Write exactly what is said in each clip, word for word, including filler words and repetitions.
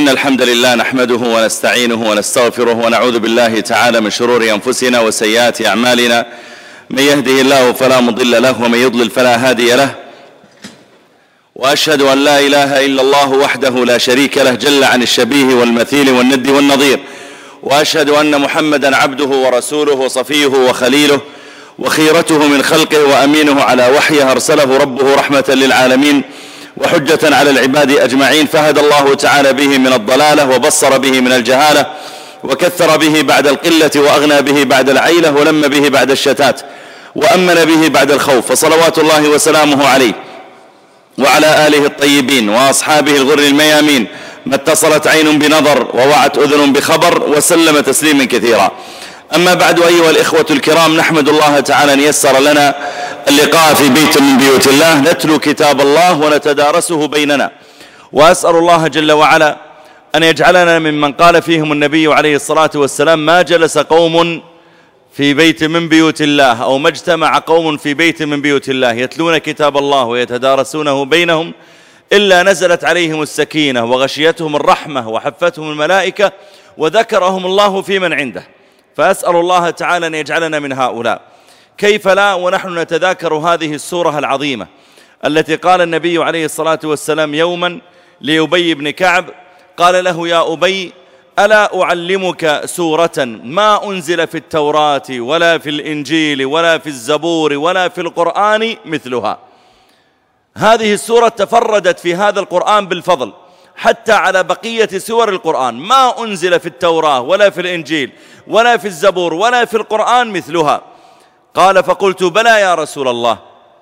إن الحمد لله نحمده ونستعينه ونستغفره ونعوذ بالله تعالى من شرور أنفسنا وسيئات أعمالنا. من يهده الله فلا مضل له ومن يضلل فلا هادي له، وأشهد أن لا إله إلا الله وحده لا شريك له جل عن الشبيه والمثيل والند والنظير، وأشهد أن محمدا عبده ورسوله وصفيه وخليله وخيرته من خلقه وأمينه على وحيه أرسله ربه رحمة للعالمين وحجة على العباد أجمعين، فهدى الله تعالى به من الضلالة وبصر به من الجهالة وكثر به بعد القلة وأغنى به بعد العيلة ولم به بعد الشتات وأمن به بعد الخوف، فصلوات الله وسلامه عليه وعلى آله الطيبين وأصحابه الغر الميامين، ما اتصلت عين بنظر ووعت أذن بخبر وسلم تسليما كثيرا. أما بعد، أيها الإخوة الكرام، نحمد الله تعالى أن يسر لنا اللقاء في بيت من بيوت الله نتلو كتاب الله ونتدارسه بيننا، وأسأل الله جل وعلا أن يجعلنا ممن قال فيهم النبي عليه الصلاة والسلام: ما جلس قوم في بيت من بيوت الله أو ما اجتمع قوم في بيت من بيوت الله يتلون كتاب الله ويتدارسونه بينهم إلا نزلت عليهم السكينة وغشيتهم الرحمة وحفتهم الملائكة وذكرهم الله في من عنده. فأسأل الله تعالى أن يجعلنا من هؤلاء. كيف لا ونحن نتذاكر هذه السورة العظيمة التي قال النبي عليه الصلاة والسلام يوما لأبي بن كعب، قال له: يا أبي، ألا أعلمك سورة ما أنزل في التوراة ولا في الإنجيل ولا في الزبور ولا في القرآن مثلها. هذه السورة تفردت في هذا القرآن بالفضل حتى على بقية سور القرآن، ما أنزل في التوراة ولا في الإنجيل ولا في الزبور ولا في القرآن مثلها. قال: فقلت: بلى يا رسول الله.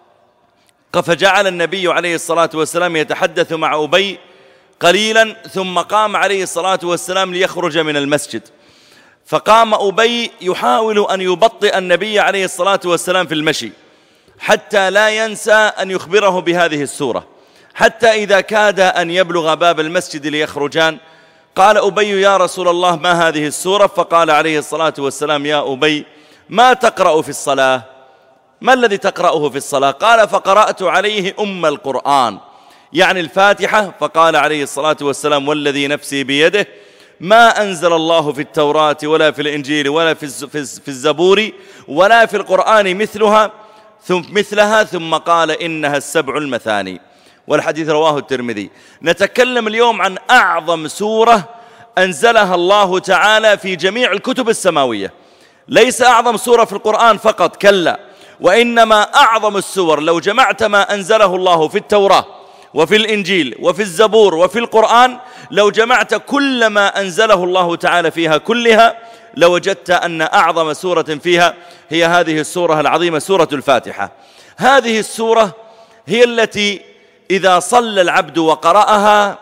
فجعل النبي عليه الصلاة والسلام يتحدث مع أبي قليلا، ثم قام عليه الصلاة والسلام ليخرج من المسجد، فقام أبي يحاول أن يبطئ النبي عليه الصلاة والسلام في المشي حتى لا ينسى أن يخبره بهذه السورة، حتى إذا كاد أن يبلغ باب المسجد ليخرجان قال أبي: يا رسول الله، ما هذه السورة؟ فقال عليه الصلاة والسلام: يا أبي، ما تقرأ في الصلاة؟ ما الذي تقرأه في الصلاة؟ قال: فقرأت عليه أم القرآن، يعني الفاتحة. فقال عليه الصلاة والسلام: والذي نفسي بيده ما أنزل الله في التوراة ولا في الإنجيل ولا في الزبور ولا في القرآن مثلها ثم مثلها ثم قال: إنها السبع المثاني. والحديث رواه الترمذي. نتكلم اليوم عن أعظم سورة أنزلها الله تعالى في جميع الكتب السماوية، ليس أعظم سورة في القرآن فقط، كلا، وإنما أعظم السور لو جمعت ما أنزله الله في التوراة وفي الإنجيل وفي الزبور وفي القرآن، لو جمعت كل ما أنزله الله تعالى فيها كلها لوجدت أن أعظم سورة فيها هي هذه السورة العظيمة، سورة الفاتحة. هذه السورة هي التي إذا صلى العبد وقرأها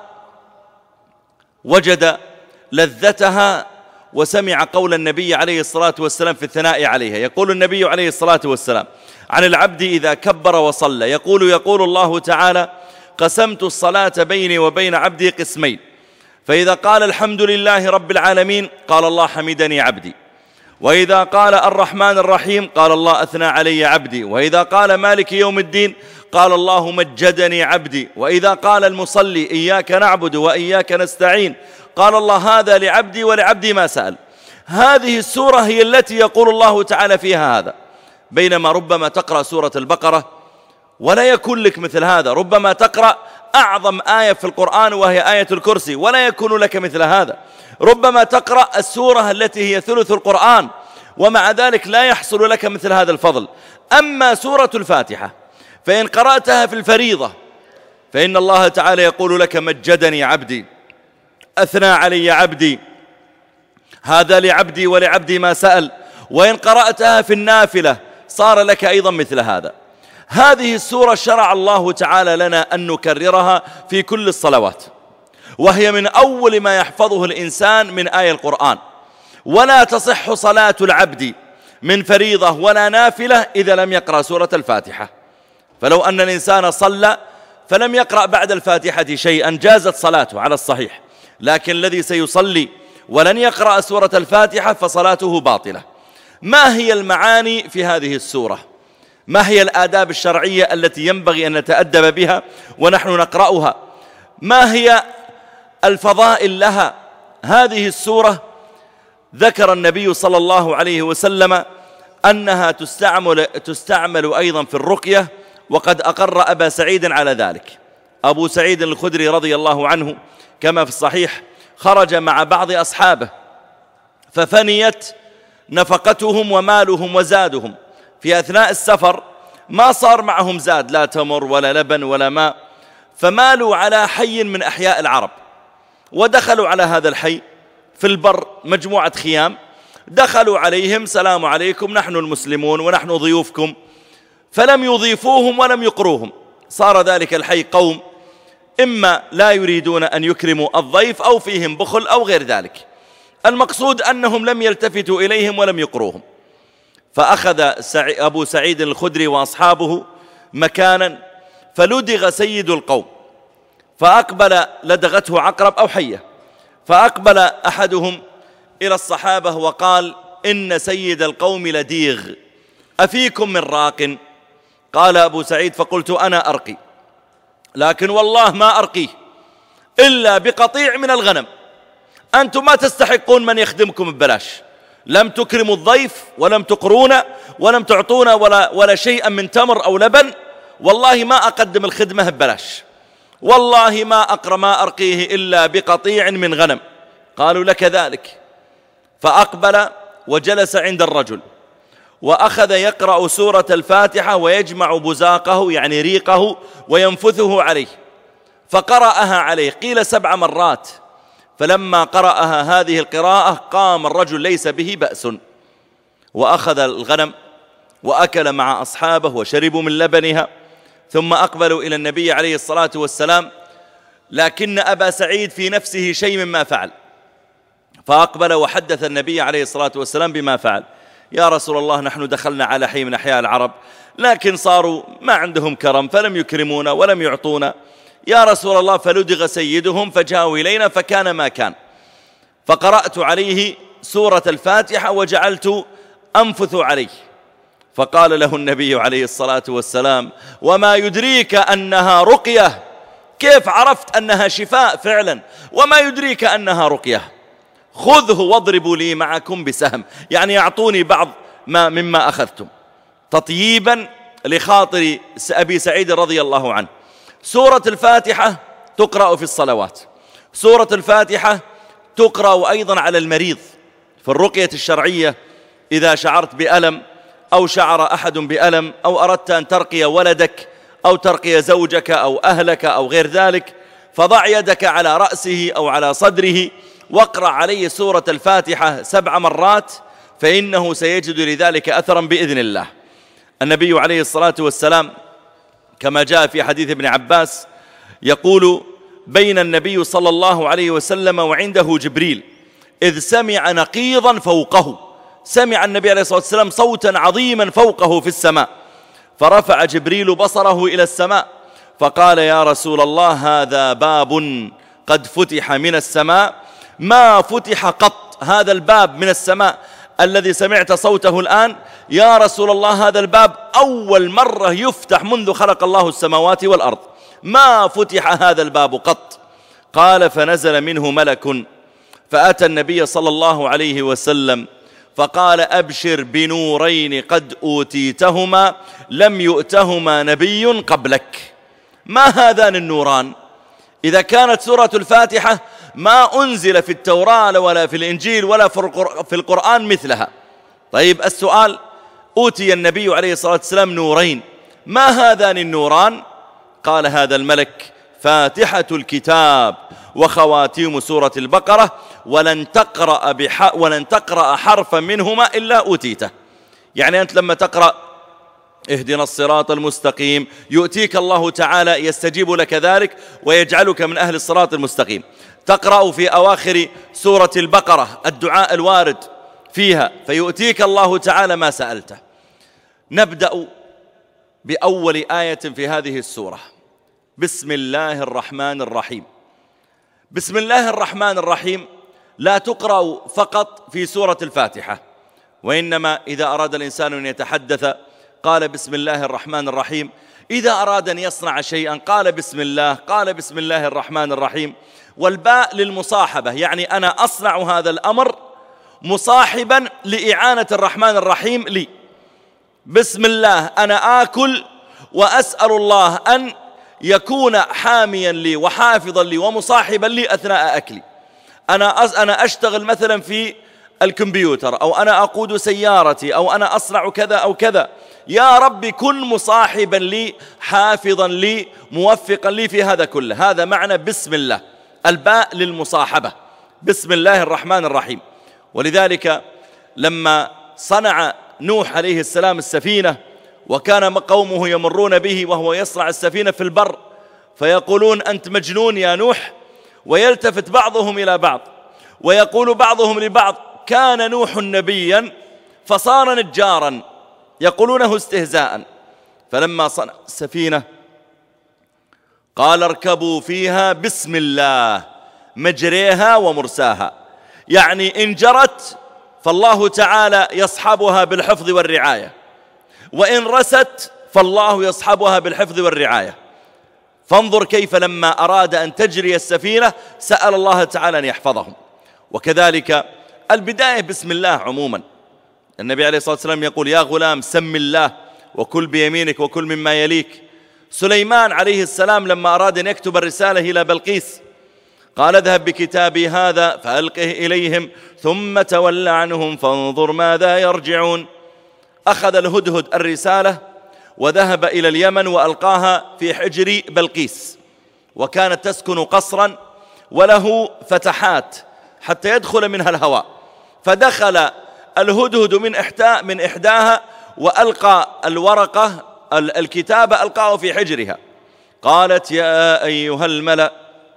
وجد لذتها وسمع قول النبي عليه الصلاة والسلام في الثناء عليها. يقول النبي عليه الصلاة والسلام عن العبد إذا كبر وصلى، يقول يقول الله تعالى: قسمت الصلاة بيني وبين عبدي قسمين، فإذا قال الحمد لله رب العالمين قال الله: حمدني عبدي، وإذا قال الرحمن الرحيم قال الله: أثنى علي عبدي، وإذا قال مالك يوم الدين قال الله: مجدني عبدي، وإذا قال المصلي إياك نعبد وإياك نستعين قال الله: هذا لعبدي ولعبدي ما سأل. هذه السورة هي التي يقول الله تعالى فيها هذا، بينما ربما تقرأ سورة البقرة ولا يكون لك مثل هذا، ربما تقرأ أعظم آية في القرآن وهي آية الكرسي ولا يكون لك مثل هذا، ربما تقرأ السورة التي هي ثلث القرآن ومع ذلك لا يحصل لك مثل هذا الفضل. أما سورة الفاتحة فإن قرأتها في الفريضة فإن الله تعالى يقول لك: مجدني عبدي، أثنى علي عبدي، هذا لعبدي ولعبدي ما سأل. وإن قرأتها في النافلة صار لك أيضا مثل هذا. هذه السورة شرع الله تعالى لنا أن نكررها في كل الصلوات، وهي من أول ما يحفظه الإنسان من آية القرآن، ولا تصح صلاة العبد من فريضة ولا نافلة إذا لم يقرأ سورة الفاتحة. فلو أن الإنسان صلى فلم يقرأ بعد الفاتحة شيئا جازت صلاته على الصحيح، لكن الذي سيصلي ولن يقرأ سورة الفاتحة فصلاته باطلة. ما هي المعاني في هذه السورة؟ ما هي الآداب الشرعية التي ينبغي أن نتأدب بها ونحن نقرأها؟ ما هي الفضائل لها. هذه السورة ذكر النبي صلى الله عليه وسلم أنها تستعمل, تستعمل أيضا في الرقية، وقد أقر أبا سعيد على ذلك. أبو سعيد الخدري رضي الله عنه كما في الصحيح خرج مع بعض أصحابه ففنيت نفقتهم ومالهم وزادهم في أثناء السفر، ما صار معهم زاد، لا تمر ولا لبن ولا ماء، فمالوا على حي من أحياء العرب، ودخلوا على هذا الحي في البر مجموعة خيام، دخلوا عليهم سلام عليكم نحن المسلمون ونحن ضيوفكم، فلم يضيفوهم ولم يقروهم. صار ذلك الحي قوم إما لا يريدون أن يكرموا الضيف أو فيهم بخل أو غير ذلك، المقصود أنهم لم يلتفتوا إليهم ولم يقروهم. فأخذ أبو سعيد الخدري وأصحابه مكانا فلدغ سيد القوم، فأقبل، لدغته عقرب أو حية، فأقبل أحدهم إلى الصحابة وقال: إن سيد القوم لديغ، أفيكم من راق؟ قال أبو سعيد: فقلت أنا أرقي، لكن والله ما أرقيه إلا بقطيع من الغنم، أنتم ما تستحقون من يخدمكم ببلاش، لم تكرموا الضيف ولم تقرونا ولم تعطونا ولا, ولا شيئا من تمر أو لبن، والله ما أقدم الخدمة ببلاش، والله ما أقر ما أرقيه إلا بقطيع من غنم. قالوا: لك ذلك. فأقبل وجلس عند الرجل وأخذ يقرأ سورة الفاتحة ويجمع بزاقه يعني ريقه وينفثه عليه، فقرأها عليه قيل سبع مرات. فلما قرأها هذه القراءة قام الرجل ليس به بأس، وأخذ الغنم وأكل مع أصحابه وشربوا من لبنها، ثم أقبلوا إلى النبي عليه الصلاة والسلام، لكن أبا سعيد في نفسه شيء مما فعل، فأقبل وحدث النبي عليه الصلاة والسلام بما فعل: يا رسول الله، نحن دخلنا على حي من أحياء العرب، لكن صاروا ما عندهم كرم فلم يكرمونا ولم يعطونا، يا رسول الله، فلدغ سيدهم فجاءوا إلينا فكان ما كان. فقرأت عليه سورة الفاتحة وجعلت أنفث عليه، فقال له النبي عليه الصلاة والسلام: وما يدريك أنها رقية؟ كيف عرفت أنها شفاء فعلا؟ وما يدريك أنها رقية؟ خذه واضربوا لي معكم بسهم، يعني يعطوني بعض ما مما أخذتم، تطييبا لخاطر أبي سعيد رضي الله عنه. سورة الفاتحة تقرأ في الصلوات، سورة الفاتحة تقرأ أيضا على المريض في الرقية الشرعية. إذا شعرت بألم أو شعر أحد بألم أو أردت أن ترقي ولدك أو ترقي زوجك أو أهلك أو غير ذلك، فضع يدك على رأسه أو على صدره واقرأ عليه سورة الفاتحة سبع مرات، فإنه سيجد لذلك أثرا بإذن الله. النبي عليه الصلاة والسلام كما جاء في حديث ابن عباس يقول: بين النبي صلى الله عليه وسلم وعنده جبريل إذ سمع نقيضا فوقه، سمع النبي عليه الصلاة والسلام صوتا عظيما فوقه في السماء، فرفع جبريل بصره إلى السماء فقال: يا رسول الله، هذا باب قد فتح من السماء ما فتح قط، هذا الباب من السماء الذي سمعت صوته الآن، يا رسول الله، هذا الباب أول مرة يفتح منذ خلق الله السماوات والأرض، ما فتح هذا الباب قط. قال: فنزل منه ملك فأتى النبي صلى الله عليه وسلم فقال: أبشر بنورين قد أوتيتهما لم يؤتهما نبي قبلك. ما هذان النوران؟ إذا كانت سورة الفاتحة ما أنزل في التوراة ولا في الإنجيل ولا في القرآن مثلها، طيب السؤال: أوتي النبي عليه الصلاة والسلام نورين، ما هذان النوران؟ قال: هذا الملك فاتحة الكتاب وخواتيم سورة البقرة، ولن تقرأ, بح ولن تقرأ حرفا منهما إلا أوتيته. يعني أنت لما تقرأ اهدنا الصراط المستقيم يؤتيك الله تعالى، يستجيب لك ذلك ويجعلك من أهل الصراط المستقيم. تقرأ في أواخر سورة البقرة الدعاء الوارد فيها فيؤتيك الله تعالى ما سألته. نبدأ بأول آية في هذه السورة: بسم الله الرحمن الرحيم. بسم الله الرحمن الرحيم لا تقرأ فقط في سورة الفاتحة، وإنما إذا أراد الإنسان أن يتحدث قال بسم الله الرحمن الرحيم، إذا أراد أن يصنع شيئا قال بسم الله، قال بسم الله الرحمن الرحيم. والباء للمصاحبة، يعني أنا أصنع هذا الأمر مصاحبا لإعانة الرحمن الرحيم لي. بسم الله أنا آكل وأسأل الله أن يكون حاميا لي وحافظا لي ومصاحبا لي أثناء أكلي. أنا أنا أشتغل مثلا في الكمبيوتر، أو أنا أقود سيارتي، أو أنا أصنع كذا أو كذا، يا رب كن مصاحبا لي، حافظا لي، موفقا لي في هذا كله. هذا معنى بسم الله، الباء للمصاحبة، بسم الله الرحمن الرحيم. ولذلك لما صنع نوح عليه السلام السفينة، وكان قومه يمرون به وهو يصنع السفينة في البر، فيقولون أنت مجنون يا نوح، ويلتفت بعضهم إلى بعض ويقول بعضهم لبعض كان نوح نبيا فصار نجارا، يقولونه استهزاء. فلما صنع السفينة قال اركبوا فيها بسم الله مجريها ومرساها، يعني إن جرت فالله تعالى يصحبها بالحفظ والرعاية، وإن رست فالله يصحبها بالحفظ والرعاية. فانظر كيف لما أراد أن تجري السفينة سأل الله تعالى أن يحفظهم. وكذلك البداية بسم الله عموما. النبي عليه الصلاة والسلام يقول يا غلام سم الله وكل بيمينك وكل مما يليك. سليمان عليه السلام لما أراد أن يكتب الرسالة إلى بلقيس قال اذهب بكتابي هذا فألقه إليهم ثم تول عنهم فانظر ماذا يرجعون. أخذ الهدهد الرسالة وذهب إلى اليمن وألقاها في حجر بلقيس، وكانت تسكن قصرا وله فتحات حتى يدخل منها الهواء، فدخل الهدهد من إحدى من إحداها وألقى الورقة الكتاب ألقاه في حجرها. قالت يا أيها الملأ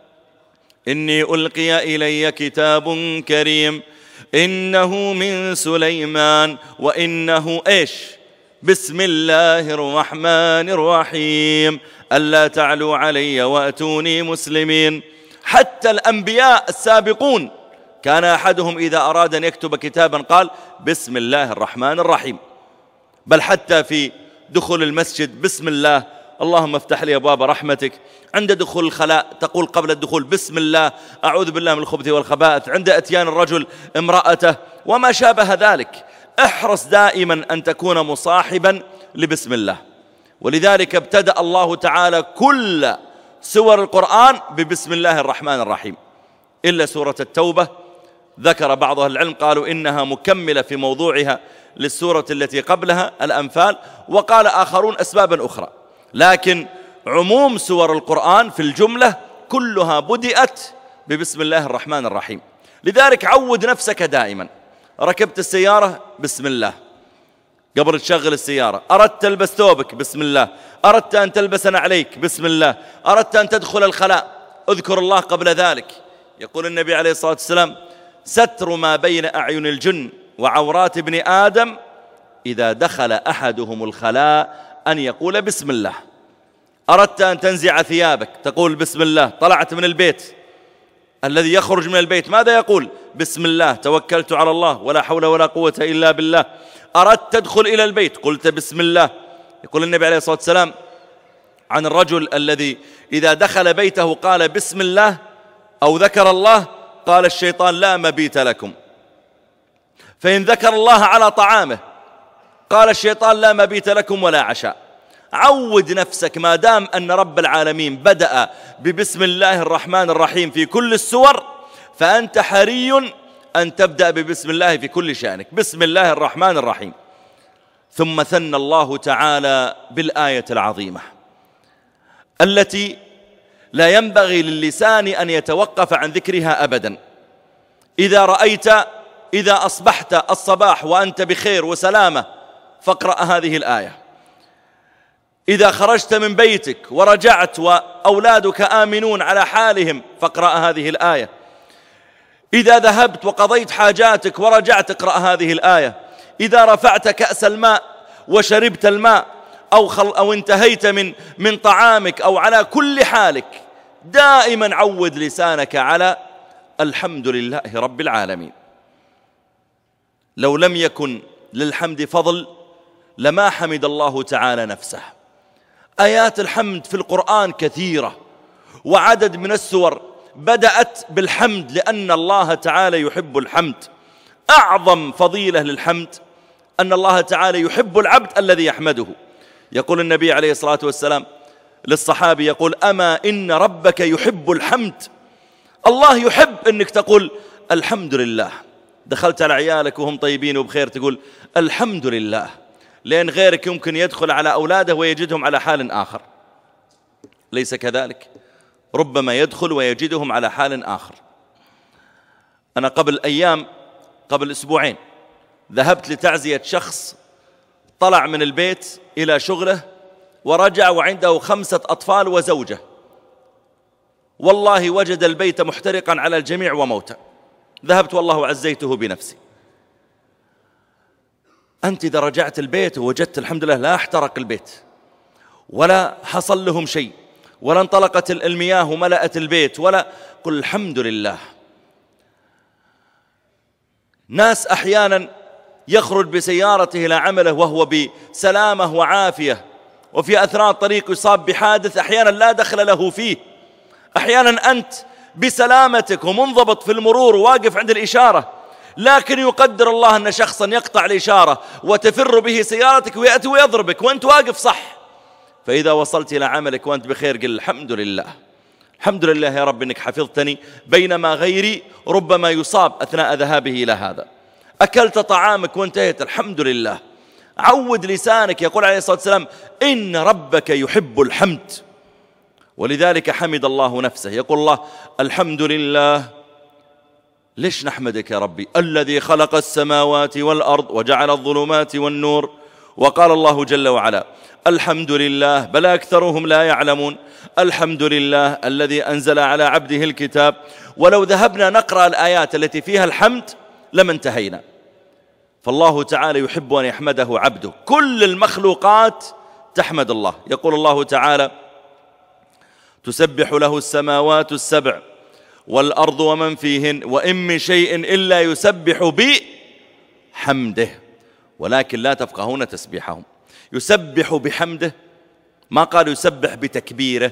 إني ألقي إلي كتاب كريم إنه من سليمان وإنه إيش بسم الله الرحمن الرحيم ألا تعلوا علي وأتوني مسلمين. حتى الأنبياء السابقون كان أحدهم إذا أراد أن يكتب كتابا قال بسم الله الرحمن الرحيم. بل حتى في دخول المسجد بسم الله اللهم افتح لي أبواب رحمتك. عند دخول الخلاء تقول قبل الدخول بسم الله أعوذ بالله من الخبث والخبائث. عند أتيان الرجل امرأته وما شابه ذلك. احرص دائما أن تكون مصاحبا لبسم الله. ولذلك ابتدأ الله تعالى كل سور القرآن ببسم الله الرحمن الرحيم، إلا سورة التوبة ذكر بعض أهل العلم قالوا إنها مكملة في موضوعها للسورة التي قبلها الأنفال، وقال آخرون أسبابا أخرى. لكن عموم سور القرآن في الجملة كلها بدأت ببسم الله الرحمن الرحيم. لذلك عود نفسك دائما، ركبت السيارة بسم الله قبل تشغل السيارة، أردت تلبس ثوبك بسم الله، أردت أن تلبس نعليك بسم الله، أردت أن تدخل الخلاء اذكر الله قبل ذلك. يقول النبي عليه الصلاة والسلام ستر ما بين أعين الجن وعورات ابن آدم إذا دخل أحدهم الخلاء أن يقول بسم الله. أردت أن تنزع ثيابك تقول بسم الله. طلعت من البيت الذي يخرج من البيت ماذا يقول؟ بسم الله توكلت على الله ولا حول ولا قوة إلا بالله. أردت تدخل إلى البيت قلت بسم الله. يقول النبي عليه الصلاة والسلام عن الرجل الذي إذا دخل بيته قال بسم الله أو ذكر الله قال الشيطان لا مبيت لكم. فإن ذكر الله على طعامه قال الشيطان لا مبيت لكم ولا عشاء. عود نفسك ما دام أن رب العالمين بدأ ببسم الله الرحمن الرحيم في كل السور فأنت حري أن تبدأ ببسم الله في كل شأنك. بسم الله الرحمن الرحيم. ثم ثنى الله تعالى بالآية العظيمة التي لا ينبغي للسان أن يتوقف عن ذكرها أبدا. إذا رأيت إذا أصبحت الصباح وأنت بخير وسلامة فاقرأ هذه الآية. إذا خرجت من بيتك ورجعت وأولادك آمنون على حالهم فاقرأ هذه الآية. إذا ذهبت وقضيت حاجاتك ورجعت اقرأ هذه الآية. إذا رفعت كأس الماء وشربت الماء أو, خل أو انتهيت من, من طعامك أو على كل حالك دائما عود لسانك على الحمد لله رب العالمين. لو لم يكن للحمد فضل لما حمد الله تعالى نفسه. آيات الحمد في القرآن كثيرة، وعدد من السور بدأت بالحمد لأن الله تعالى يحب الحمد. أعظم فضيلة للحمد أن الله تعالى يحب العبد الذي يحمده. يقول النبي عليه الصلاة والسلام للصحابي، يقول: أما إن ربك يحب الحمد. الله يحب أنك تقول الحمد لله. دخلت على عيالك وهم طيبين وبخير تقول الحمد لله، لأن غيرك يمكن يدخل على أولاده ويجدهم على حال آخر. ليس كذلك؟ ربما يدخل ويجدهم على حال آخر. أنا قبل أيام قبل أسبوعين ذهبت لتعزية شخص طلع من البيت إلى شغله ورجع وعنده خمسة أطفال وزوجة. والله وجد البيت محترقا على الجميع وموتى. ذهبت والله وعزيته بنفسي. أنت إذا رجعت البيت ووجدت الحمد لله لا احترق البيت ولا حصل لهم شيء ولا انطلقت المياه وملأت البيت ولا، قل الحمد لله. ناس أحيانا يخرج بسيارته إلى عمله وهو بسلامة وعافية، وفي أثناء الطريق يصاب بحادث أحيانا لا دخل له فيه. أحيانا أنت بسلامتك ومنضبط في المرور وواقف عند الإشارة، لكن يقدر الله أن شخصا يقطع الإشارة وتفر به سيارتك ويأتي ويضربك وأنت واقف صح. فإذا وصلت إلى عملك وأنت بخير قل الحمد لله، الحمد لله يا رب أنك حفظتني بينما غيري ربما يصاب أثناء ذهابه إلى هذا. أكلت طعامك وانتهيت، الحمد لله. عود لسانك. يقول عليه الصلاة والسلام: إن ربك يحب الحمد. ولذلك حمد الله نفسه. يقول الله: الحمد لله. ليش نحمدك يا ربي؟ الذي خلق السماوات والأرض وجعل الظلمات والنور. وقال الله جل وعلا: الحمد لله، بل أكثرهم لا يعلمون. الحمد لله الذي أنزل على عبده الكتاب. ولو ذهبنا نقرأ الآيات التي فيها الحمد لما انتهينا. فالله تعالى يحب أن يحمده عبده. كل المخلوقات تحمد الله. يقول الله تعالى: تسبح له السماوات السبع والأرض ومن فيهن وإن من شيء إلا يسبح بحمده ولكن لا تفقهون تسبيحهم. يسبح بحمده، ما قال يسبح بتكبيره،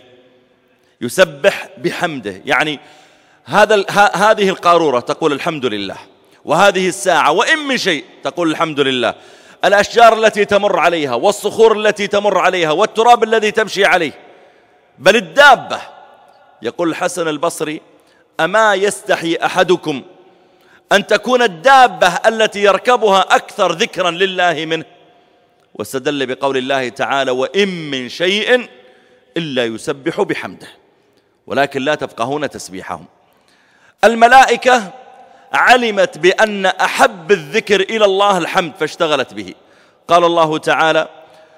يسبح بحمده. يعني هذا هذه القارورة تقول الحمد لله، وهذه الساعة وإن من شيء تقول الحمد لله، الأشجار التي تمر عليها والصخور التي تمر عليها والتراب الذي تمشي عليه، بل الدابة. يقول الحسن البصري: أما يستحي أحدكم أن تكون الدابة التي يركبها أكثر ذكرا لله منه؟ واستدل بقول الله تعالى: وإن من شيء إلا يسبح بحمده ولكن لا تفقهون تسبيحهم. الملائكة علمت بأن أحب الذكر إلى الله الحمد فاشتغلت به. قال الله تعالى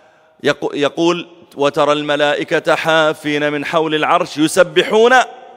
يقول: وترى الملائكة حافين من حول العرش يسبحون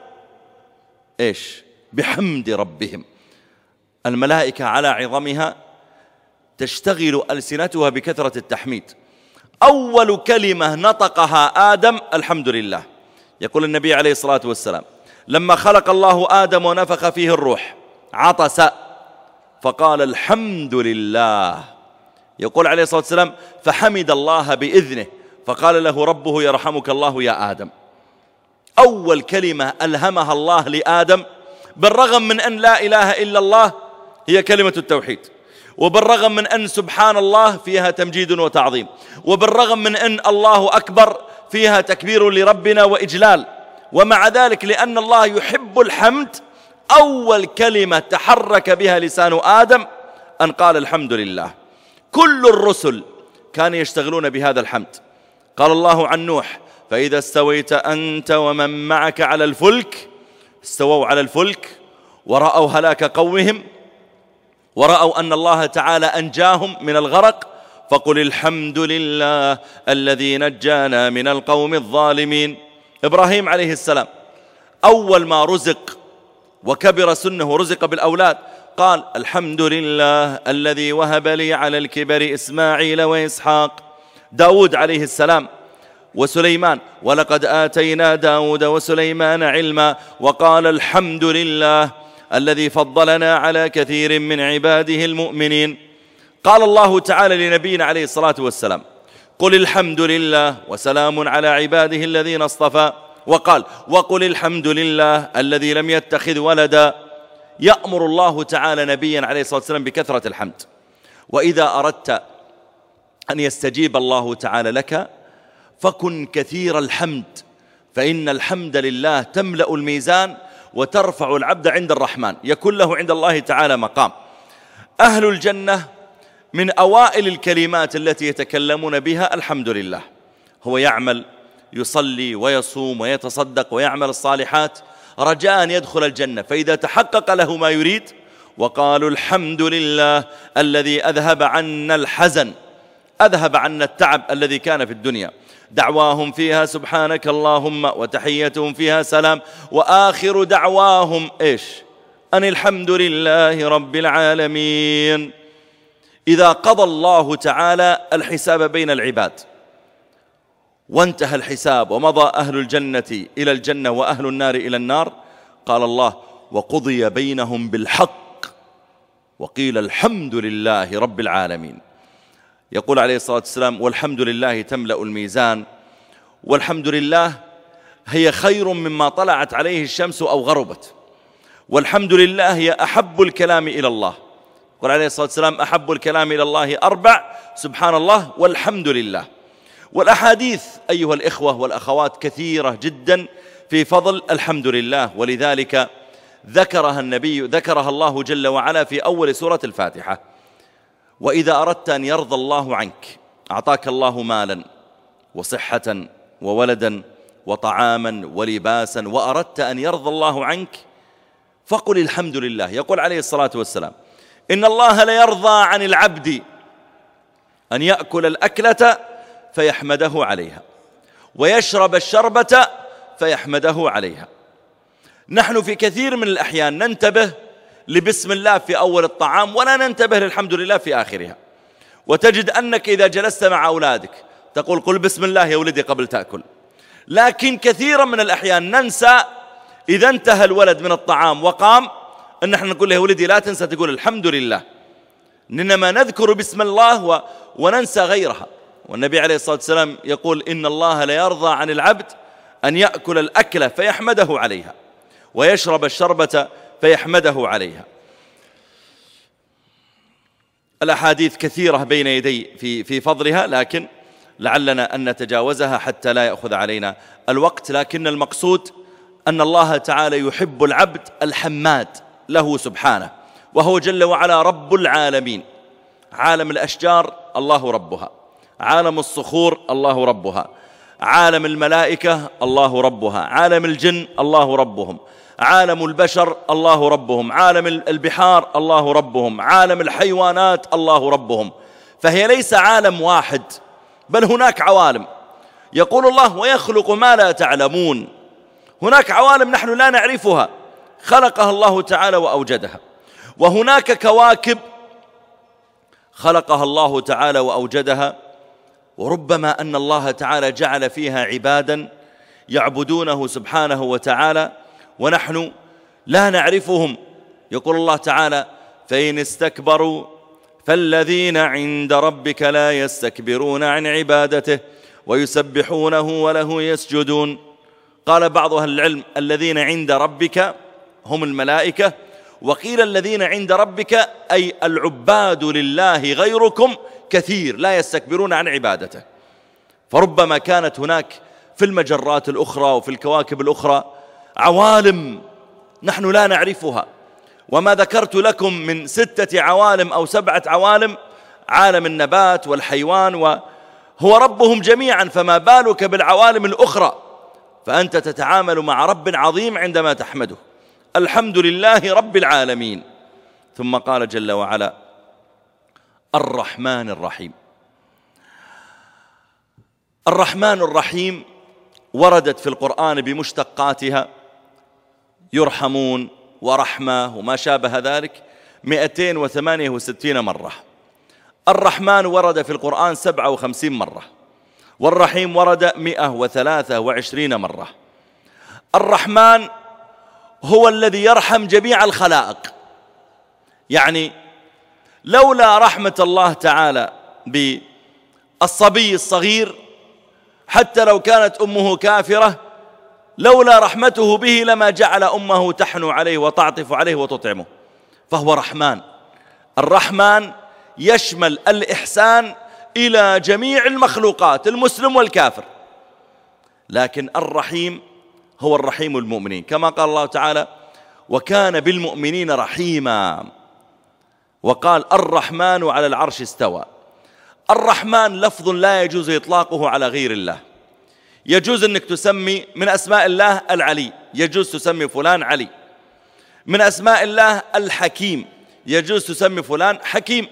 إيش؟ بحمد ربهم. الملائكة على عظمها تشتغل ألسنتها بكثرة التحميد. أول كلمة نطقها آدم الحمد لله. يقول النبي عليه الصلاة والسلام: لما خلق الله آدم ونفخ فيه الروح عطس فقال الحمد لله. يقول عليه الصلاة والسلام: فحمد الله بإذنه فقال له ربه: يرحمك الله يا آدم. أول كلمة ألهمها الله لآدم، بالرغم من أن لا إله إلا الله هي كلمة التوحيد، وبالرغم من أن سبحان الله فيها تمجيد وتعظيم، وبالرغم من أن الله أكبر فيها تكبير لربنا وإجلال، ومع ذلك لأن الله يحب الحمد أول كلمة تحرك بها لسان آدم أن قال الحمد لله. كل الرسل كانوا يشتغلون بهذا الحمد. قال الله عن نوح: فإذا استويت أنت ومن معك على الفلك. استووا على الفلك ورأوا هلاك قومهم ورأوا أن الله تعالى أنجاهم من الغرق، فقل الحمد لله الذي نجانا من القوم الظالمين. إبراهيم عليه السلام أول ما رزق وكبر سنه ورزق بالأولاد قال: الحمد لله الذي وهب لي على الكبر إسماعيل وإسحاق. داود عليه السلام وسليمان: ولقد آتينا داود وسليمان علما. وقال: الحمد لله الذي فضلنا على كثير من عباده المؤمنين. قال الله تعالى لنبينا عليه الصلاة والسلام: قل الحمد لله وسلام على عباده الذين اصطفى وقال وقل الحمد لله الذي لم يتخذ ولدا. يأمر الله تعالى نبيا عليه الصلاة والسلام بكثرة الحمد. وإذا أردت أن يستجيب الله تعالى لك فكن كثير الحمد، فإن الحمد لله تملأ الميزان وترفع العبد عند الرحمن، يكون له عند الله تعالى مقام. أهل الجنة من أوائل الكلمات التي يتكلمون بها الحمد لله. هو يعمل يصلي ويصوم ويتصدق ويعمل الصالحات رجاء أن يدخل الجنة، فإذا تحقق له ما يريد وقالوا الحمد لله الذي أذهب عنا الحزن، أذهب عنا التعب الذي كان في الدنيا. دعواهم فيها سبحانك اللهم وتحيتهم فيها سلام وآخر دعواهم إيش؟ أن الحمد لله رب العالمين. إذا قضى الله تعالى الحساب بين العباد وانتهى الحساب ومضى أهل الجنة إلى الجنة وأهل النار إلى النار، قال الله وقضي بينهم بالحق وقيل الحمد لله رب العالمين. يقول عليه الصلاة والسلام والحمد لله تملأ الميزان، والحمد لله هي خير مما طلعت عليه الشمس أو غربت، والحمد لله هي أحب الكلام إلى الله. قال عليه الصلاة والسلام أحب الكلام إلى الله أربع: سبحان الله والحمد لله. والأحاديث أيها الإخوة والأخوات كثيرة جدا في فضل الحمد لله، ولذلك ذكرها النبي ذكرها الله جل وعلا في أول سورة الفاتحة. وإذا أردت أن يرضى الله عنك، أعطاك الله مالا وصحة وولدا وطعاما ولباسا، وأردت أن يرضى الله عنك فقل الحمد لله. يقول عليه الصلاة والسلام إن الله ليرضى عن العبد أن يأكل الأكلة فيحمده عليها ويشرب الشربة فيحمده عليها. نحن في كثير من الأحيان ننتبه لبسم الله في أول الطعام ولا ننتبه للحمد لله في آخرها، وتجد أنك إذا جلست مع أولادك تقول قل بسم الله يا ولدي قبل تأكل، لكن كثيرا من الأحيان ننسى إذا انتهى الولد من الطعام وقام أن نحن نقول له يا ولدي لا تنسى تقول الحمد لله، إنما نذكر بسم الله و... وننسى غيرها. والنبي عليه الصلاة والسلام يقول إن الله لا يرضى عن العبد أن يأكل الأكلة فيحمده عليها ويشرب الشربة فيحمده عليها. الأحاديث كثيرة بين يدي في في فضلها، لكن لعلنا أن نتجاوزها حتى لا يأخذ علينا الوقت. لكن المقصود أن الله تعالى يحب العبد الحماد له سبحانه، وهو جل وعلا رب العالمين. عالم الأشجار الله ربها، عالم الصخور الله ربها، عالم الملائكة الله ربها، عالم الجن الله ربهم، عالم البشر الله ربهم، عالم البحار الله ربهم، عالم الحيوانات الله ربهم. فهي ليس عالم واحد بل هناك عوالم. يقول الله ويخلق ما لا تعلمون، هناك عوالم نحن لا نعرفها خلقها الله تعالى وأوجدها، وهناك كواكب خلقها الله تعالى وأوجدها، وربما أن الله تعالى جعل فيها عبادا يعبدونه سبحانه وتعالى ونحن لا نعرفهم. يقول الله تعالى فإن استكبروا فالذين عند ربك لا يستكبرون عن عبادته ويسبحونه وله يسجدون. قال بعض أهل العلم الذين عند ربك هم الملائكة، وقيل الذين عند ربك أي العباد لله غيركم كثير لا يستكبرون عن عبادته. فربما كانت هناك في المجرات الأخرى وفي الكواكب الأخرى عوالم نحن لا نعرفها، وما ذكرت لكم من ستة عوالم أو سبعة عوالم، عالم النبات والحيوان وهو ربهم جميعا، فما بالك بالعوالم الأخرى؟ فأنت تتعامل مع رب عظيم عندما تحمده. الحمد لله رب العالمين. ثم قال جل وعلا الرحمن الرحيم. الرحمن الرحيم وردت في القرآن بمشتقاتها يرحمون ورحمة وما شابه ذلك مئتين وثمانية وستين مرة. الرحمن ورد في القرآن سبعة وخمسين مرة، والرحيم ورد مئة وثلاثة وعشرين مرة. الرحمن هو الذي يرحم جميع الخلائق، يعني لولا رحمة الله تعالى بالصبي الصغير حتى لو كانت أمه كافرة لولا رحمته به لما جعل أمه تحنو عليه وتعطف عليه وتطعمه. فهو رحمن. الرحمن يشمل الإحسان إلى جميع المخلوقات، المسلم والكافر. لكن الرحيم هو الرحيم المؤمنين، كما قال الله تعالى: وكان بالمؤمنين رحيما. وقال: الرحمن على العرش استوى. الرحمن لفظ لا يجوز إطلاقه على غير الله. يجوز أنك تسمي من أسماء الله العلي، يجوز تسمي فلان علي. من أسماء الله الحكيم، يجوز تسمي فلان حكيم.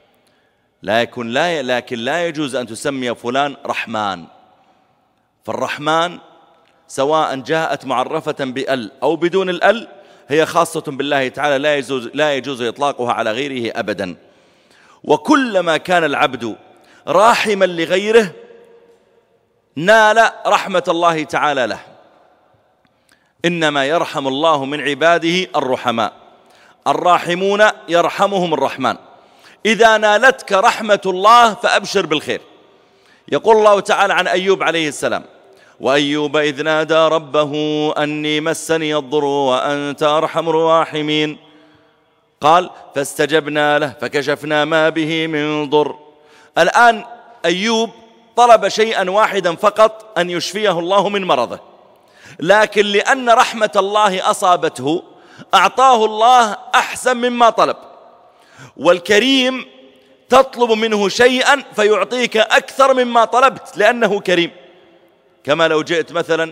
لكن لا لكن لا يجوز أن تسمي فلان رحمن. فالرحمن سواء جاءت معرفة بأل أو بدون الأل هي خاصة بالله تعالى، لا يجوز, لا يجوز إطلاقها على غيره أبدا. وكلما كان العبد راحما لغيره نال رحمة الله تعالى له. إنما يرحم الله من عباده الرحماء، الراحمون يرحمهم الرحمن. إذا نالتك رحمة الله فأبشر بالخير. يقول الله تعالى عن أيوب عليه السلام: وأيوب إذ نادى ربه أني مسني الضر وأنت أرحم الراحمين. قال: فاستجبنا له فكشفنا ما به من ضر. الآن أيوب طلب شيئا واحدا فقط، أن يشفيه الله من مرضه، لكن لأن رحمة الله أصابته أعطاه الله أحسن مما طلب. والكريم تطلب منه شيئا فيعطيك أكثر مما طلبت لأنه كريم. كما لو جئت مثلا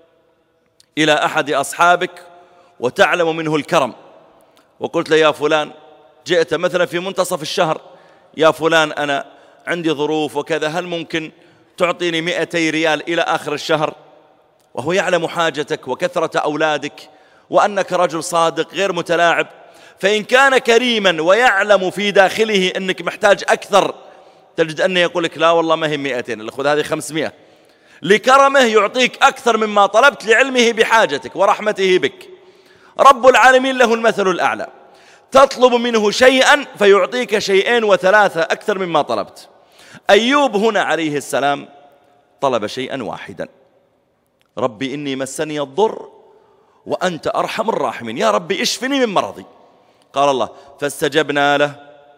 إلى أحد أصحابك وتعلم منه الكرم وقلت له: يا فلان، جئت مثلا في منتصف الشهر، يا فلان أنا عندي ظروف وكذا، هل ممكن تعطيني مئتي ريال إلى آخر الشهر؟ وهو يعلم حاجتك وكثرة أولادك وأنك رجل صادق غير متلاعب. فإن كان كريما ويعلم في داخله أنك محتاج أكثر، تجد أنه يقول لك: لا والله ما هي مئتين، خذ هذه خمسمائة. لكرمه يعطيك أكثر مما طلبت لعلمه بحاجتك ورحمته بك. رب العالمين له المثل الأعلى، تطلب منه شيئا فيعطيك شيئين وثلاثة أكثر مما طلبت. أيوب هنا عليه السلام طلب شيئا واحدا: ربي إني مسني الضر وأنت أرحم الراحمين، يا ربي اشفني من مرضي. قال الله: فاستجبنا له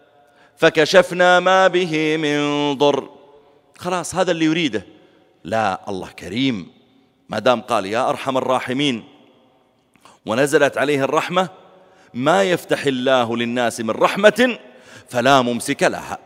فكشفنا ما به من ضر. خلاص هذا اللي يريده. لا، الله كريم، ما دام قال يا أرحم الراحمين ونزلت عليه الرحمة، ما يفتح الله للناس من رحمة فلا ممسك لها.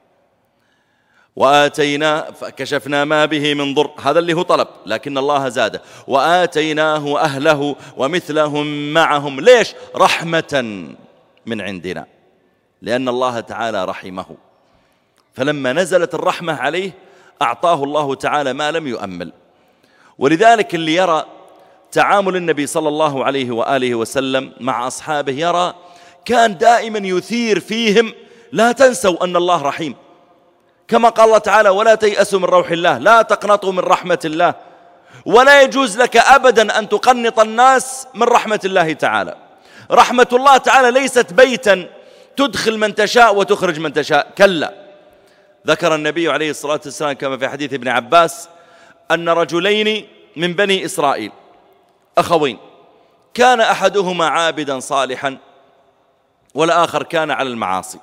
وآتينا فكشفنا ما به من ضر، هذا اللي هو طلب، لكن الله زاده: وآتيناه أهله ومثلهم معهم. ليش؟ رحمة من عندنا، لأن الله تعالى رحمه. فلما نزلت الرحمة عليه أعطاه الله تعالى ما لم يؤمل. ولذلك اللي يرى تعامل النبي صلى الله عليه وآله وسلم مع أصحابه يرى كان دائما يثير فيهم: لا تنسوا أن الله رحيم، كما قال الله تعالى: ولا تيأسوا من روح الله، لا تقنطوا من رحمة الله. ولا يجوز لك أبدا أن تقنط الناس من رحمة الله تعالى. رحمة الله تعالى ليست بيتا تدخل من تشاء وتخرج من تشاء، كلا. ذكر النبي عليه الصلاة والسلام كما في حديث ابن عباس أن رجلين من بني إسرائيل أخوين، كان أحدهما عابدا صالحا والآخر كان على المعاصي.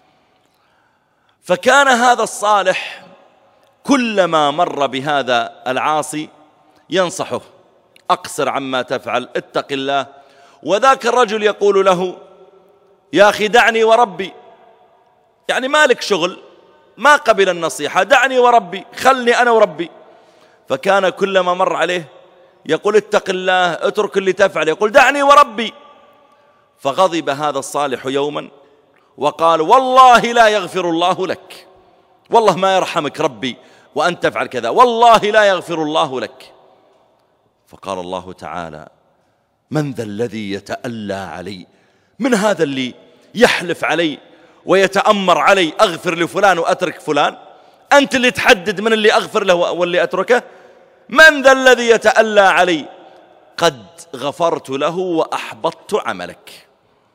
فكان هذا الصالح كلما مر بهذا العاصي ينصحه: أقصر عما تفعل، اتق الله. وذاك الرجل يقول له: يا أخي دعني وربي، يعني مالك شغل، ما قبل النصيحة، دعني وربي، خلني أنا وربي. فكان كلما مر عليه يقول: اتق الله، اترك اللي تفعل، يقول: دعني وربي. فغضب هذا الصالح يوما وقال: والله لا يغفر الله لك، والله ما يرحمك ربي وأنت تفعل كذا، والله لا يغفر الله لك. فقال الله تعالى: من ذا الذي يتألى علي؟ من هذا اللي يحلف علي ويتأمر علي أغفر لفلان وأترك فلان؟ أنت اللي تحدد من اللي أغفر له واللي أتركه. من ذا الذي يتألى علي؟ قد غفرت له وأحبطت عملك،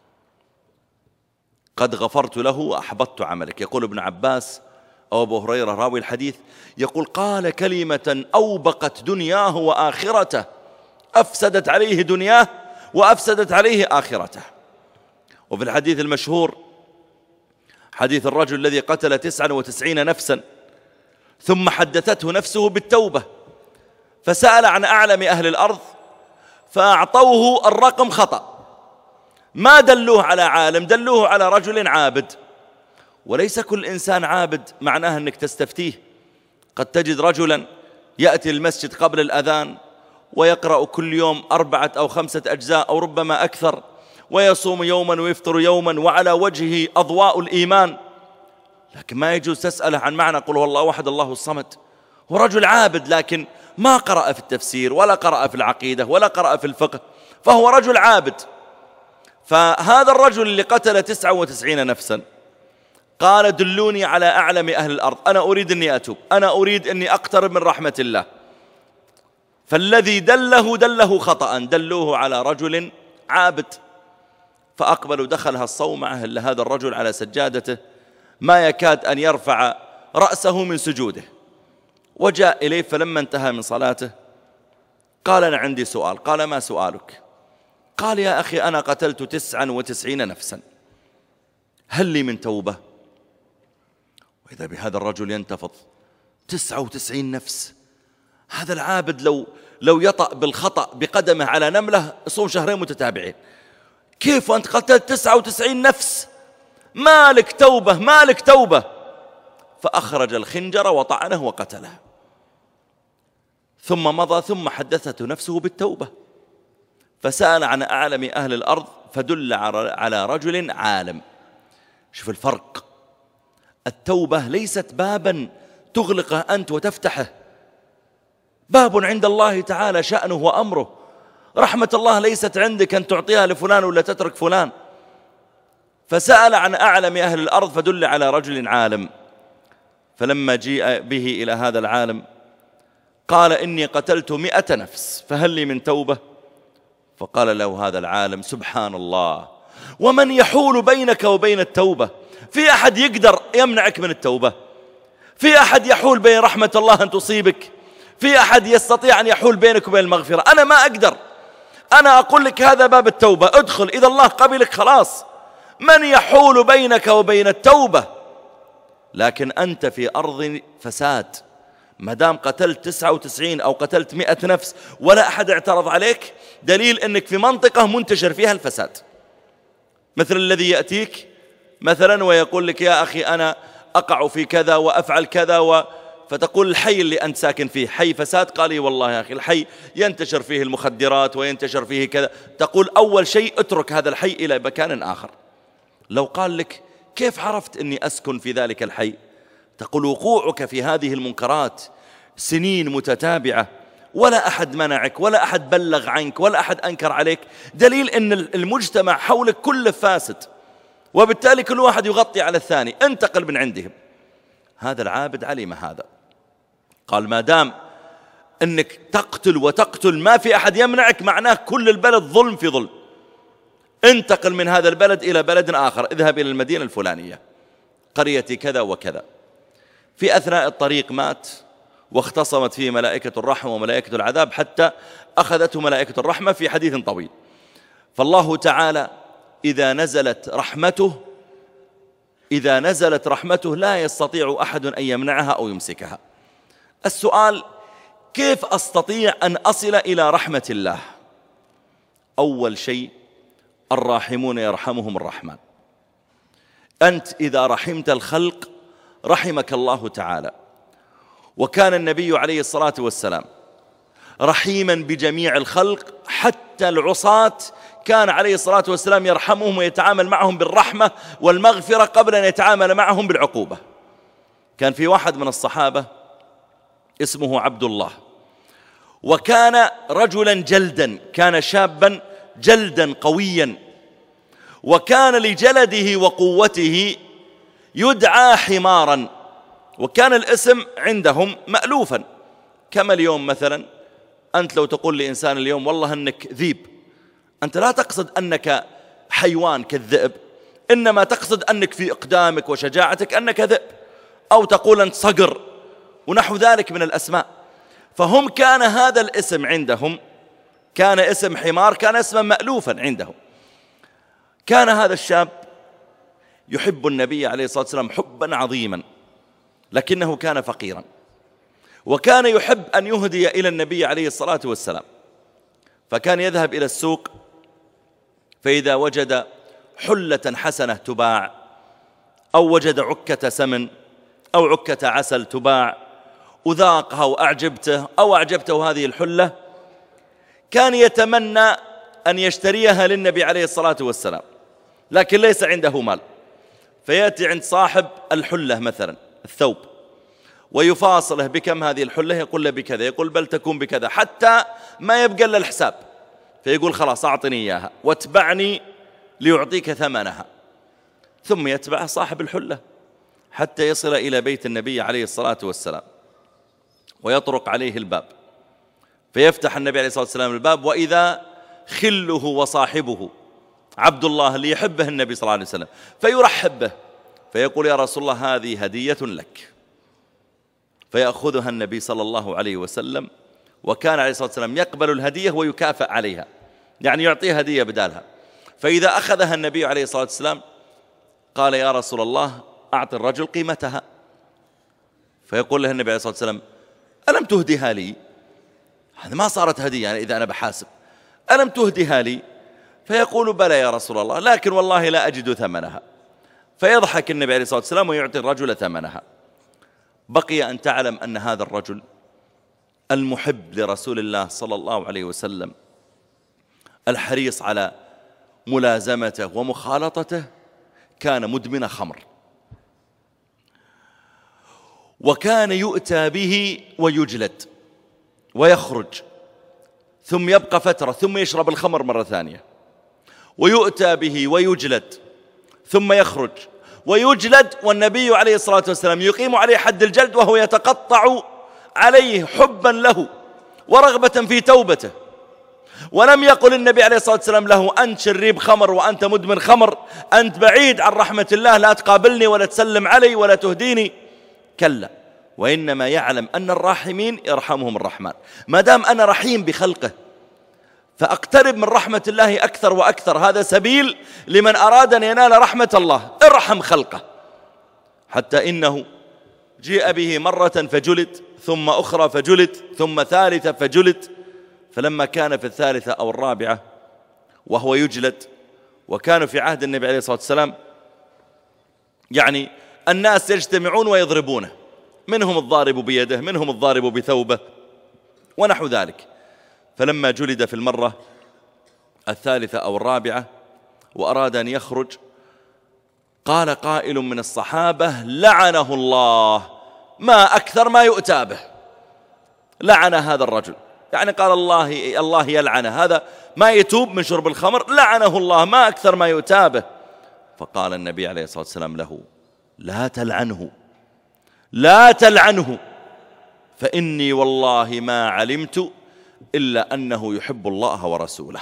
قد غفرت له وأحبطت عملك. يقول ابن عباس أو أبو هريرة راوي الحديث، يقول: قال كلمة أوبقت دنياه وآخرته، أفسدت عليه دنياه وأفسدت عليه آخرته. وفي الحديث المشهور حديث الرجل الذي قتل تسعا وتسعين نفسا ثم حدثته نفسه بالتوبة، فسأل عن أعلم أهل الأرض فأعطوه الرقم خطأ، ما دلوه على عالم، دلوه على رجل عابد. وليس كل إنسان عابد معناه أنك تستفتيه. قد تجد رجلا يأتي المسجد قبل الأذان ويقرأ كل يوم أربعة أو خمسة أجزاء أو ربما أكثر، ويصوم يوما ويفطر يوما وعلى وجهه أضواء الإيمان، لكن ما يجوز تسأله عن معنى قل هو الله أحد الله الصمد. هو رجل عابد لكن ما قرأ في التفسير ولا قرأ في العقيدة ولا قرأ في الفقه، فهو رجل عابد. فهذا الرجل اللي قتل تسعة وتسعين نفسا قال دلوني على أعلم أهل الأرض، أنا أريد أني أتوب، أنا أريد أني أقترب من رحمة الله. فالذي دله دله خطأ، دلوه على رجل عابد. فأقبلوا دخلها الصومعة إلا هذا الرجل على سجادته ما يكاد أن يرفع رأسه من سجوده، وجاء إليه فلما انتهى من صلاته قال أنا عندي سؤال. قال ما سؤالك؟ قال يا أخي أنا قتلت تسعا وتسعين نفسا، هل لي من توبة؟ وإذا بهذا الرجل ينتفض، تسعة وتسعين نفس، هذا العابد لو لو يطأ بالخطأ بقدمه على نملة يصوم شهرين متتابعين، كيف وأنت قتلت تسعة وتسعين نفس؟ مالك توبة مالك توبة. فأخرج الخنجر وطعنه وقتله، ثم مضى ثم حدثته نفسه بالتوبة، فسأل عن أعلم أهل الأرض فدل على رجل عالم. شوف الفرق، التوبة ليست بابا تغلقه أنت وتفتحه، باب عند الله تعالى شأنه وأمره. رحمة الله ليست عندك أن تعطيها لفلان ولا تترك فلان. فسأل عن أعلم أهل الأرض فدل على رجل عالم. فلما جيء به إلى هذا العالم قال إني قتلت مئة نفس فهل لي من توبة؟ فقال له هذا العالم سبحان الله، ومن يحول بينك وبين التوبة؟ في أحد يقدر يمنعك من التوبة؟ في أحد يحول بين رحمة الله أن تصيبك؟ في أحد يستطيع أن يحول بينك وبين المغفرة؟ أنا ما أقدر. أنا أقول لك هذا باب التوبة، ادخل، إذا الله قبلك خلاص. من يحول بينك وبين التوبة؟ لكن أنت في أرض فساد، ما دام قتلت تسعة وتسعين أو قتلت مئة نفس ولا أحد اعترض عليك، دليل أنك في منطقة منتشر فيها الفساد. مثل الذي يأتيك مثلا ويقول لك يا أخي أنا أقع في كذا وأفعل كذا و... فتقول الحي اللي أنت ساكن فيه حي فساد؟ قال لي والله يا أخي الحي ينتشر فيه المخدرات وينتشر فيه كذا. تقول أول شيء اترك هذا الحي إلى مكان آخر. لو قال لك كيف عرفت أني أسكن في ذلك الحي؟ تقول وقوعك في هذه المنكرات سنين متتابعة ولا أحد منعك ولا أحد بلغ عنك ولا أحد أنكر عليك، دليل أن المجتمع حولك كله فاسد، وبالتالي كل واحد يغطي على الثاني. انتقل من عندهم. هذا العابد علم هذا، قال ما دام أنك تقتل وتقتل ما في أحد يمنعك، معناه كل البلد ظلم في ظلم. انتقل من هذا البلد إلى بلد آخر، اذهب إلى المدينة الفلانية قرية كذا وكذا. في أثناء الطريق مات، واختصمت فيه ملائكة الرحمة وملائكة العذاب حتى أخذته ملائكة الرحمة في حديث طويل. فالله تعالى إذا نزلت رحمته إذا نزلت رحمته لا يستطيع أحد أن يمنعها أو يمسكها. السؤال كيف أستطيع أن أصل إلى رحمة الله؟ أول شيء الراحمون يرحمهم الرحمن. أنت إذا رحمت الخلق رحمك الله تعالى. وكان النبي عليه الصلاة والسلام رحيما بجميع الخلق، حتى العصاة كان عليه الصلاة والسلام يرحمهم ويتعامل معهم بالرحمة والمغفرة قبل أن يتعامل معهم بالعقوبة. كان في واحد من الصحابة اسمه عبد الله، وكان رجلا جلدا، كان شابا جلدا قويا، وكان لجلده وقوته يدعى حمارا، وكان الاسم عندهم مألوفا. كما اليوم مثلا أنت لو تقول لإنسان اليوم والله أنك ذيب، أنت لا تقصد أنك حيوان كالذئب، إنما تقصد أنك في إقدامك وشجاعتك أنك ذئب، أو تقول أنت صقر ونحو ذلك من الأسماء. فهم كان هذا الاسم عندهم كان اسم حمار كان اسما مألوفا عنده. كان هذا الشاب يحب النبي عليه الصلاة والسلام حبا عظيما، لكنه كان فقيرا، وكان يحب أن يهدي إلى النبي عليه الصلاة والسلام، فكان يذهب إلى السوق، فإذا وجد حلة حسنة تباع، أو وجد عكة سمن أو عكة عسل تباع وذاقها وأعجبته أو أعجبته هذه الحلة، كان يتمنى أن يشتريها للنبي عليه الصلاة والسلام، لكن ليس عنده مال، فيأتي عند صاحب الحلة مثلا الثوب ويفاصله بكم هذه الحلة، يقول له بكذا، يقول بل تكون بكذا، حتى ما يبقى إلا الحساب، فيقول خلاص أعطني إياها واتبعني ليعطيك ثمنها، ثم يتبع صاحب الحلة حتى يصل إلى بيت النبي عليه الصلاة والسلام، ويطرق عليه الباب، فيفتح النبي عليه الصلاة والسلام الباب، وإذا خله وصاحبه عبد الله اللي يحبه النبي صلى الله عليه وسلم، فيرحب به، فيقول يا رسول الله هذه هدية لك، فيأخذها النبي صلى الله عليه وسلم، وكان عليه الصلاة والسلام يقبل الهدية ويكافئ عليها، يعني يعطيه هدية بدالها. فإذا أخذها النبي عليه الصلاة والسلام قال يا رسول الله أعطي الرجل قيمتها، فيقول له النبي عليه الصلاة والسلام ألم تهديها لي؟ هذا ما صارت هدية يعني إذا أنا بحاسب، ألم تهديها لي؟ فيقول بلى يا رسول الله، لكن والله لا أجد ثمنها. فيضحك النبي عليه الصلاة والسلام ويعطي الرجل ثمنها. بقي أن تعلم أن هذا الرجل المحب لرسول الله صلى الله عليه وسلم الحريص على ملازمته ومخالطته كان مدمن خمر، وكان يؤتى به ويجلد ويخرج، ثم يبقى فترة ثم يشرب الخمر مرة ثانية، ويؤتى به ويجلد ثم يخرج ويجلد، والنبي عليه الصلاة والسلام يقيم عليه حد الجلد وهو يتقطع عليه حبا له ورغبة في توبته. ولم يقل النبي عليه الصلاة والسلام له أنت شريب خمر وأنت مدمن خمر، أنت بعيد عن رحمة الله، لا تقابلني ولا تسلم علي ولا تهديني، كلا، وإنما يعلم أن الراحمين يرحمهم الرحمن. ما دام أنا رحيم بخلقه فأقترب من رحمة الله أكثر وأكثر، هذا سبيل لمن أراد أن ينال رحمة الله، ارحم خلقه. حتى إنه جيء به مرة فجلد، ثم أخرى فجلد، ثم ثالثة فجلد، فلما كان في الثالثة أو الرابعة وهو يجلد، وكانوا في عهد النبي عليه الصلاة والسلام يعني الناس يجتمعون ويضربونه، منهم الضارب بيده، منهم الضارب بثوبه ونحو ذلك. فلما جلد في المرة الثالثة أو الرابعة وأراد أن يخرج، قال قائل من الصحابة لعنه الله، ما أكثر ما يؤتى به، لعن هذا الرجل، يعني قال الله الله يلعنه، هذا ما يتوب من شرب الخمر، لعنه الله، ما أكثر ما يؤتى به. فقال النبي عليه الصلاة والسلام له لا تلعنه، لا تلعنه، فإني والله ما علمت إلا أنه يحب الله ورسوله.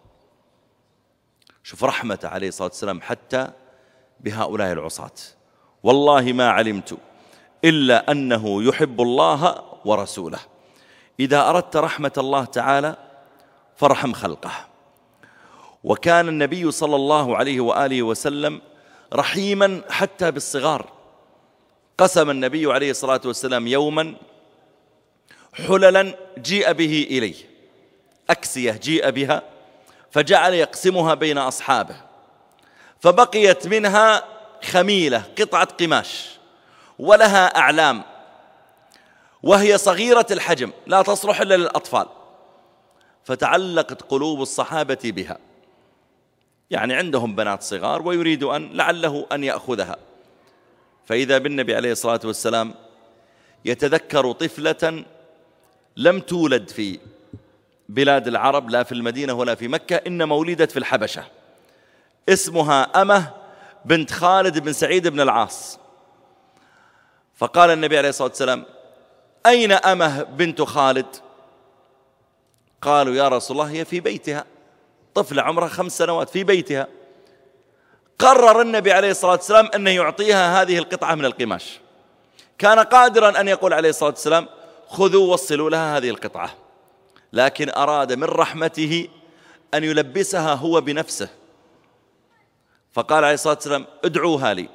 شوف رحمة عليه الصلاة والسلام حتى بهؤلاء العصاة، والله ما علمت إلا أنه يحب الله ورسوله. إذا أردت رحمة الله تعالى فارحم خلقه. وكان النبي صلى الله عليه وآله وسلم رحيما حتى بالصغار. قسم النبي عليه الصلاة والسلام يوما حللا جيء به إليه، أكسية جيء بها، فجعل يقسمها بين أصحابه، فبقيت منها خميلة، قطعة قماش ولها أعلام، وهي صغيرة الحجم لا تصلح إلا للأطفال، فتعلقت قلوب الصحابة بها، يعني عندهم بنات صغار ويريد أن لعله أن يأخذها، فإذا بالنبي عليه الصلاة والسلام يتذكر طفلة لم تولد في بلاد العرب، لا في المدينة ولا في مكة، إنما ولدت في الحبشة، اسمها أمة بنت خالد بن سعيد بن العاص. فقال النبي عليه الصلاة والسلام أين أمة بنت خالد؟ قالوا يا رسول الله هي في بيتها، طفلة عمرها خمس سنوات في بيتها. قرر النبي عليه الصلاة والسلام أنه يعطيها هذه القطعة من القماش. كان قادرا أن يقول عليه الصلاة والسلام خذوا وصلوا لها هذه القطعة، لكن أراد من رحمته أن يلبسها هو بنفسه، فقال عليه الصلاة والسلام ادعوها لي،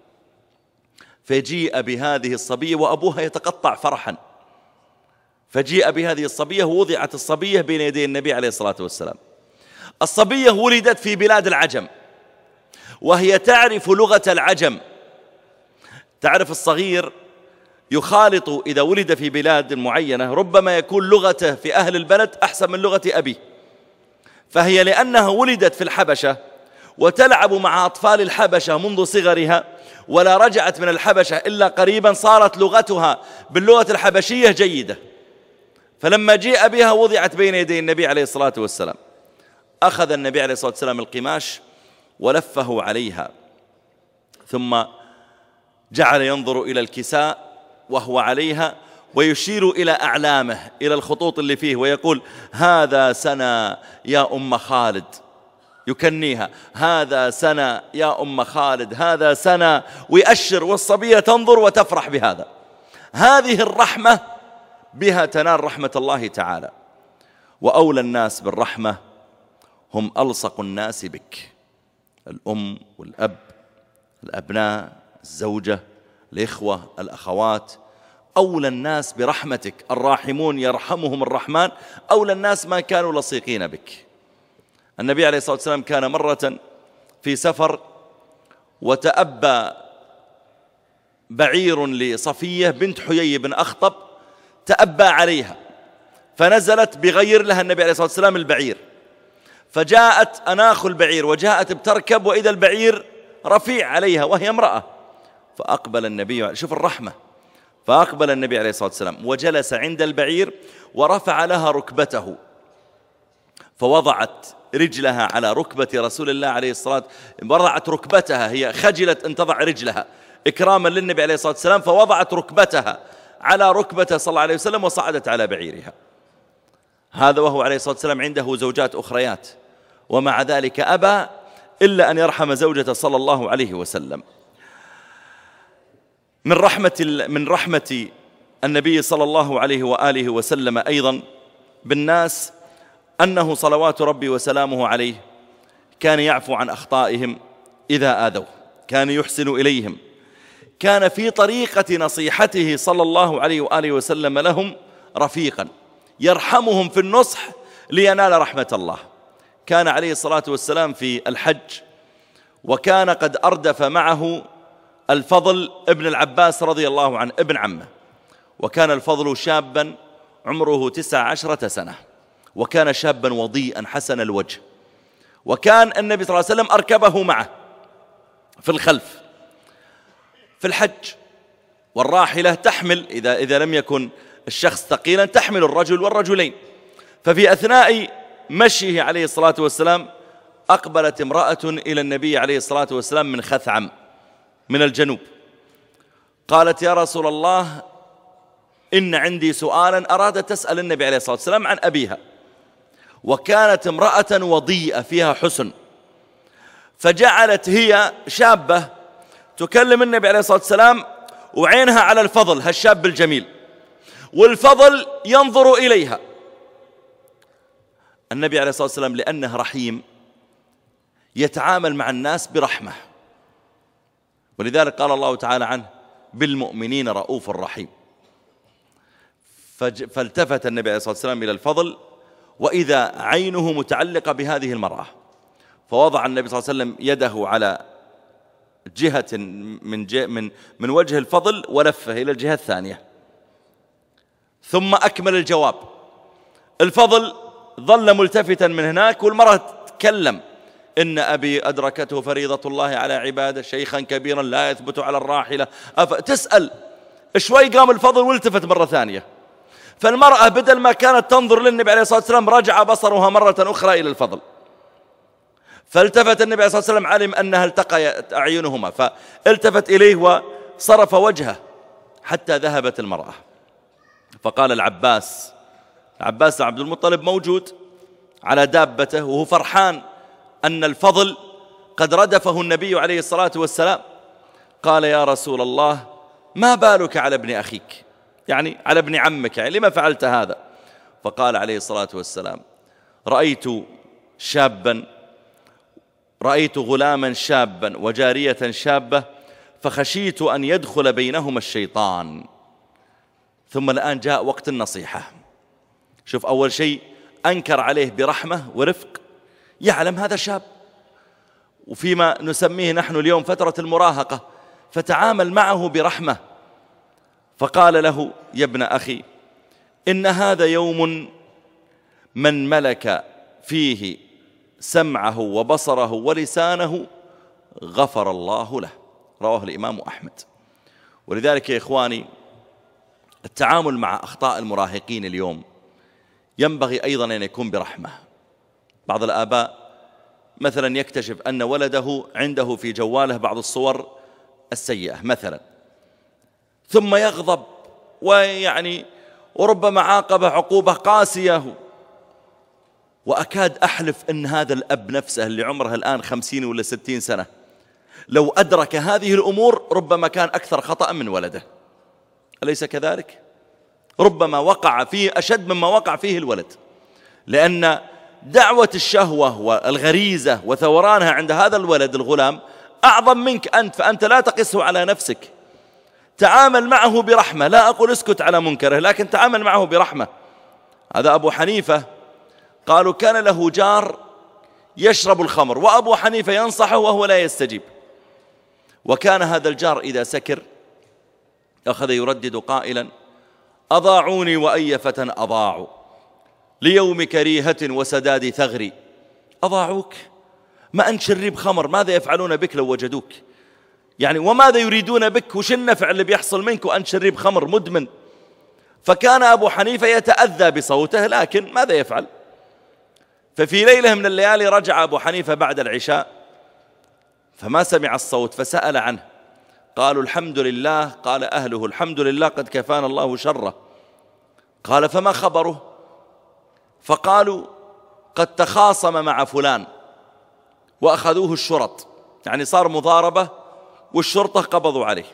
فجيء بهذه الصبية وأبوها يتقطع فرحا، فجيء بهذه الصبية ووضعت الصبية بين يدي النبي عليه الصلاة والسلام. الصبية ولدت في بلاد العجم وهي تعرف لغة العجم. تعرف الصغير يخالط إذا ولد في بلاد معينة ربما يكون لغته في أهل البلد أحسن من لغة أبيه، فهي لأنها ولدت في الحبشة وتلعب مع أطفال الحبشة منذ صغرها ولا رجعت من الحبشة إلا قريبا، صارت لغتها باللغة الحبشية جيدة. فلما جيء بها وضعت بين يدي النبي عليه الصلاة والسلام، أخذ النبي عليه الصلاة والسلام القماش ولفه عليها، ثم جعل ينظر إلى الكساء وهو عليها ويشير إلى أعلامه، إلى الخطوط اللي فيه، ويقول هذا سنة يا أم خالد، يكنيها هذا سنة يا أم خالد، هذا سنة، ويأشر، والصبية تنظر وتفرح بهذا. هذه الرحمة بها تنال رحمة الله تعالى. وأولى الناس بالرحمة هم ألصق الناس بك، الأم والأب، الأبناء، الزوجة، الإخوة، الأخوات، أولى الناس برحمتك. الراحمون يرحمهم الرحمن، أولى الناس ما كانوا لصيقين بك. النبي عليه الصلاة والسلام كان مرة في سفر وتأبى بعير لصفية بنت حيي بن أخطب، تأبى عليها فنزلت بغير لها النبي عليه الصلاة والسلام البعير، فجاءت أناخ البعير وجاءت بتركب وإذا البعير رفيع عليها وهي امرأة، فأقبل النبي، شوف الرحمة، فأقبل النبي عليه الصلاة والسلام وجلس عند البعير ورفع لها ركبته، فوضعت رجلها على ركبة رسول الله عليه الصلاة والسلام، وضعت ركبتها، هي خجلت أن تضع رجلها إكراما للنبي عليه الصلاة والسلام، فوضعت ركبتها على ركبته صلى الله عليه وسلم وصعدت على بعيرها. هذا وهو عليه الصلاة والسلام عنده زوجات أخريات، ومع ذلك أبى إلا أن يرحم زوجته صلى الله عليه وسلم. من رحمة من رحمة النبي صلى الله عليه وآله وسلم أيضا بالناس أنه صلوات ربي وسلامه عليه كان يعفو عن أخطائهم إذا آذوه، كان يحسن إليهم، كان في طريقة نصيحته صلى الله عليه وآله وسلم لهم رفيقا يرحمهم في النصح لينال رحمة الله. كان عليه الصلاة والسلام في الحج وكان قد أردف معه الفضل ابن العباس رضي الله عنه ابن عمه، وكان الفضل شابا عمره تسع عشرة سنة، وكان شابا وضيئا حسن الوجه، وكان النبي صلى الله عليه وسلم أركبه معه في الخلف في الحج، والراحلة تحمل إذا, إذا لم يكن الشخص ثقيلا تحمل الرجل والرجلين. ففي أثناء مشيه عليه الصلاة والسلام أقبلت امرأة إلى النبي عليه الصلاة والسلام من خثعم من الجنوب، قالت يا رسول الله إن عندي سؤالا، أرادت تسأل النبي عليه الصلاة والسلام عن أبيها، وكانت امرأة وضيئة فيها حسن، فجعلت هي شابة تكلم النبي عليه الصلاة والسلام وعينها على الفضل هالشاب الجميل، والفضل ينظر إليها. النبي عليه الصلاة والسلام لأنه رحيم يتعامل مع الناس برحمة، ولذلك قال الله تعالى عنه بالمؤمنين رؤوف رحيم. فالتفت النبي عليه الصلاة والسلام إلى الفضل وإذا عينه متعلقة بهذه المرأة، فوضع النبي صلى الله عليه وسلم يده على جهة من, جه من, من وجه الفضل ولفه إلى الجهة الثانية، ثم أكمل الجواب. الفضل ظل ملتفتا من هناك، والمرأة تتكلم إن أبي أدركته فريضة الله على عباده شيخا كبيرا لا يثبت على الراحلة، تسأل شوي، قام الفضل والتفت مرة ثانية، فالمرأة بدل ما كانت تنظر للنبي عليه الصلاة والسلام رجع بصرها مرة أخرى إلى الفضل، فالتفت النبي عليه الصلاة والسلام علم أنها التقى أعينهما، فالتفت إليه وصرف وجهه حتى ذهبت المرأة. فقال العباس، العباس عبد المطلب موجود على دابته وهو فرحان أن الفضل قد ردفه النبي عليه الصلاة والسلام، قال يا رسول الله ما بالك على ابن أخيك، يعني على ابن عمك، يعني لما فعلت هذا؟ فقال عليه الصلاة والسلام: رأيت شابا رأيت غلاما شابا وجارية شابة فخشيت أن يدخل بينهما الشيطان. ثم الآن جاء وقت النصيحة. شوف، أول شيء أنكر عليه برحمة ورفق، يعلم هذا شاب وفيما نسميه نحن اليوم فترة المراهقة، فتعامل معه برحمة. فقال له: يا ابن أخي، إن هذا يوم من ملك فيه سمعه وبصره ولسانه غفر الله له. رواه الإمام أحمد. ولذلك يا إخواني، التعامل مع أخطاء المراهقين اليوم ينبغي أيضا أن يكون برحمة. بعض الآباء مثلا يكتشف أن ولده عنده في جواله بعض الصور السيئة مثلا، ثم يغضب ويعني وربما عاقبه عقوبة قاسية، وأكاد أحلف أن هذا الأب نفسه اللي عمره الآن خمسين ولا ستين سنة لو أدرك هذه الأمور ربما كان أكثر خطأ من ولده. أليس كذلك؟ ربما وقع فيه أشد مما وقع فيه الولد، لأن دعوة الشهوة والغريزة وثورانها عند هذا الولد الغلام أعظم منك أنت، فأنت لا تقسه على نفسك. تعامل معه برحمة، لا أقول اسكت على منكره، لكن تعامل معه برحمة. هذا أبو حنيفة قالوا كان له جار يشرب الخمر وأبو حنيفة ينصحه وهو لا يستجيب، وكان هذا الجار إذا سكر أخذ يردد قائلا: أضاعوني وأي فتى أضاعوا ليوم كريهة وسداد ثغري. أضاعوك؟ ما أنت شريب خمر، ماذا يفعلون بك لو وجدوك؟ يعني وماذا يريدون بك؟ وش النفع اللي بيحصل منك وأنت شريب خمر مدمن؟ فكان أبو حنيفة يتأذى بصوته، لكن ماذا يفعل؟ ففي ليلة من الليالي رجع أبو حنيفة بعد العشاء فما سمع الصوت، فسأل عنه. قالوا: الحمد لله. قال أهله: الحمد لله، قد كفانا الله شره. قال: فما خبره؟ فقالوا: قد تخاصم مع فلان وأخذوه الشرط، يعني صار مضاربة والشرطة قبضوا عليه.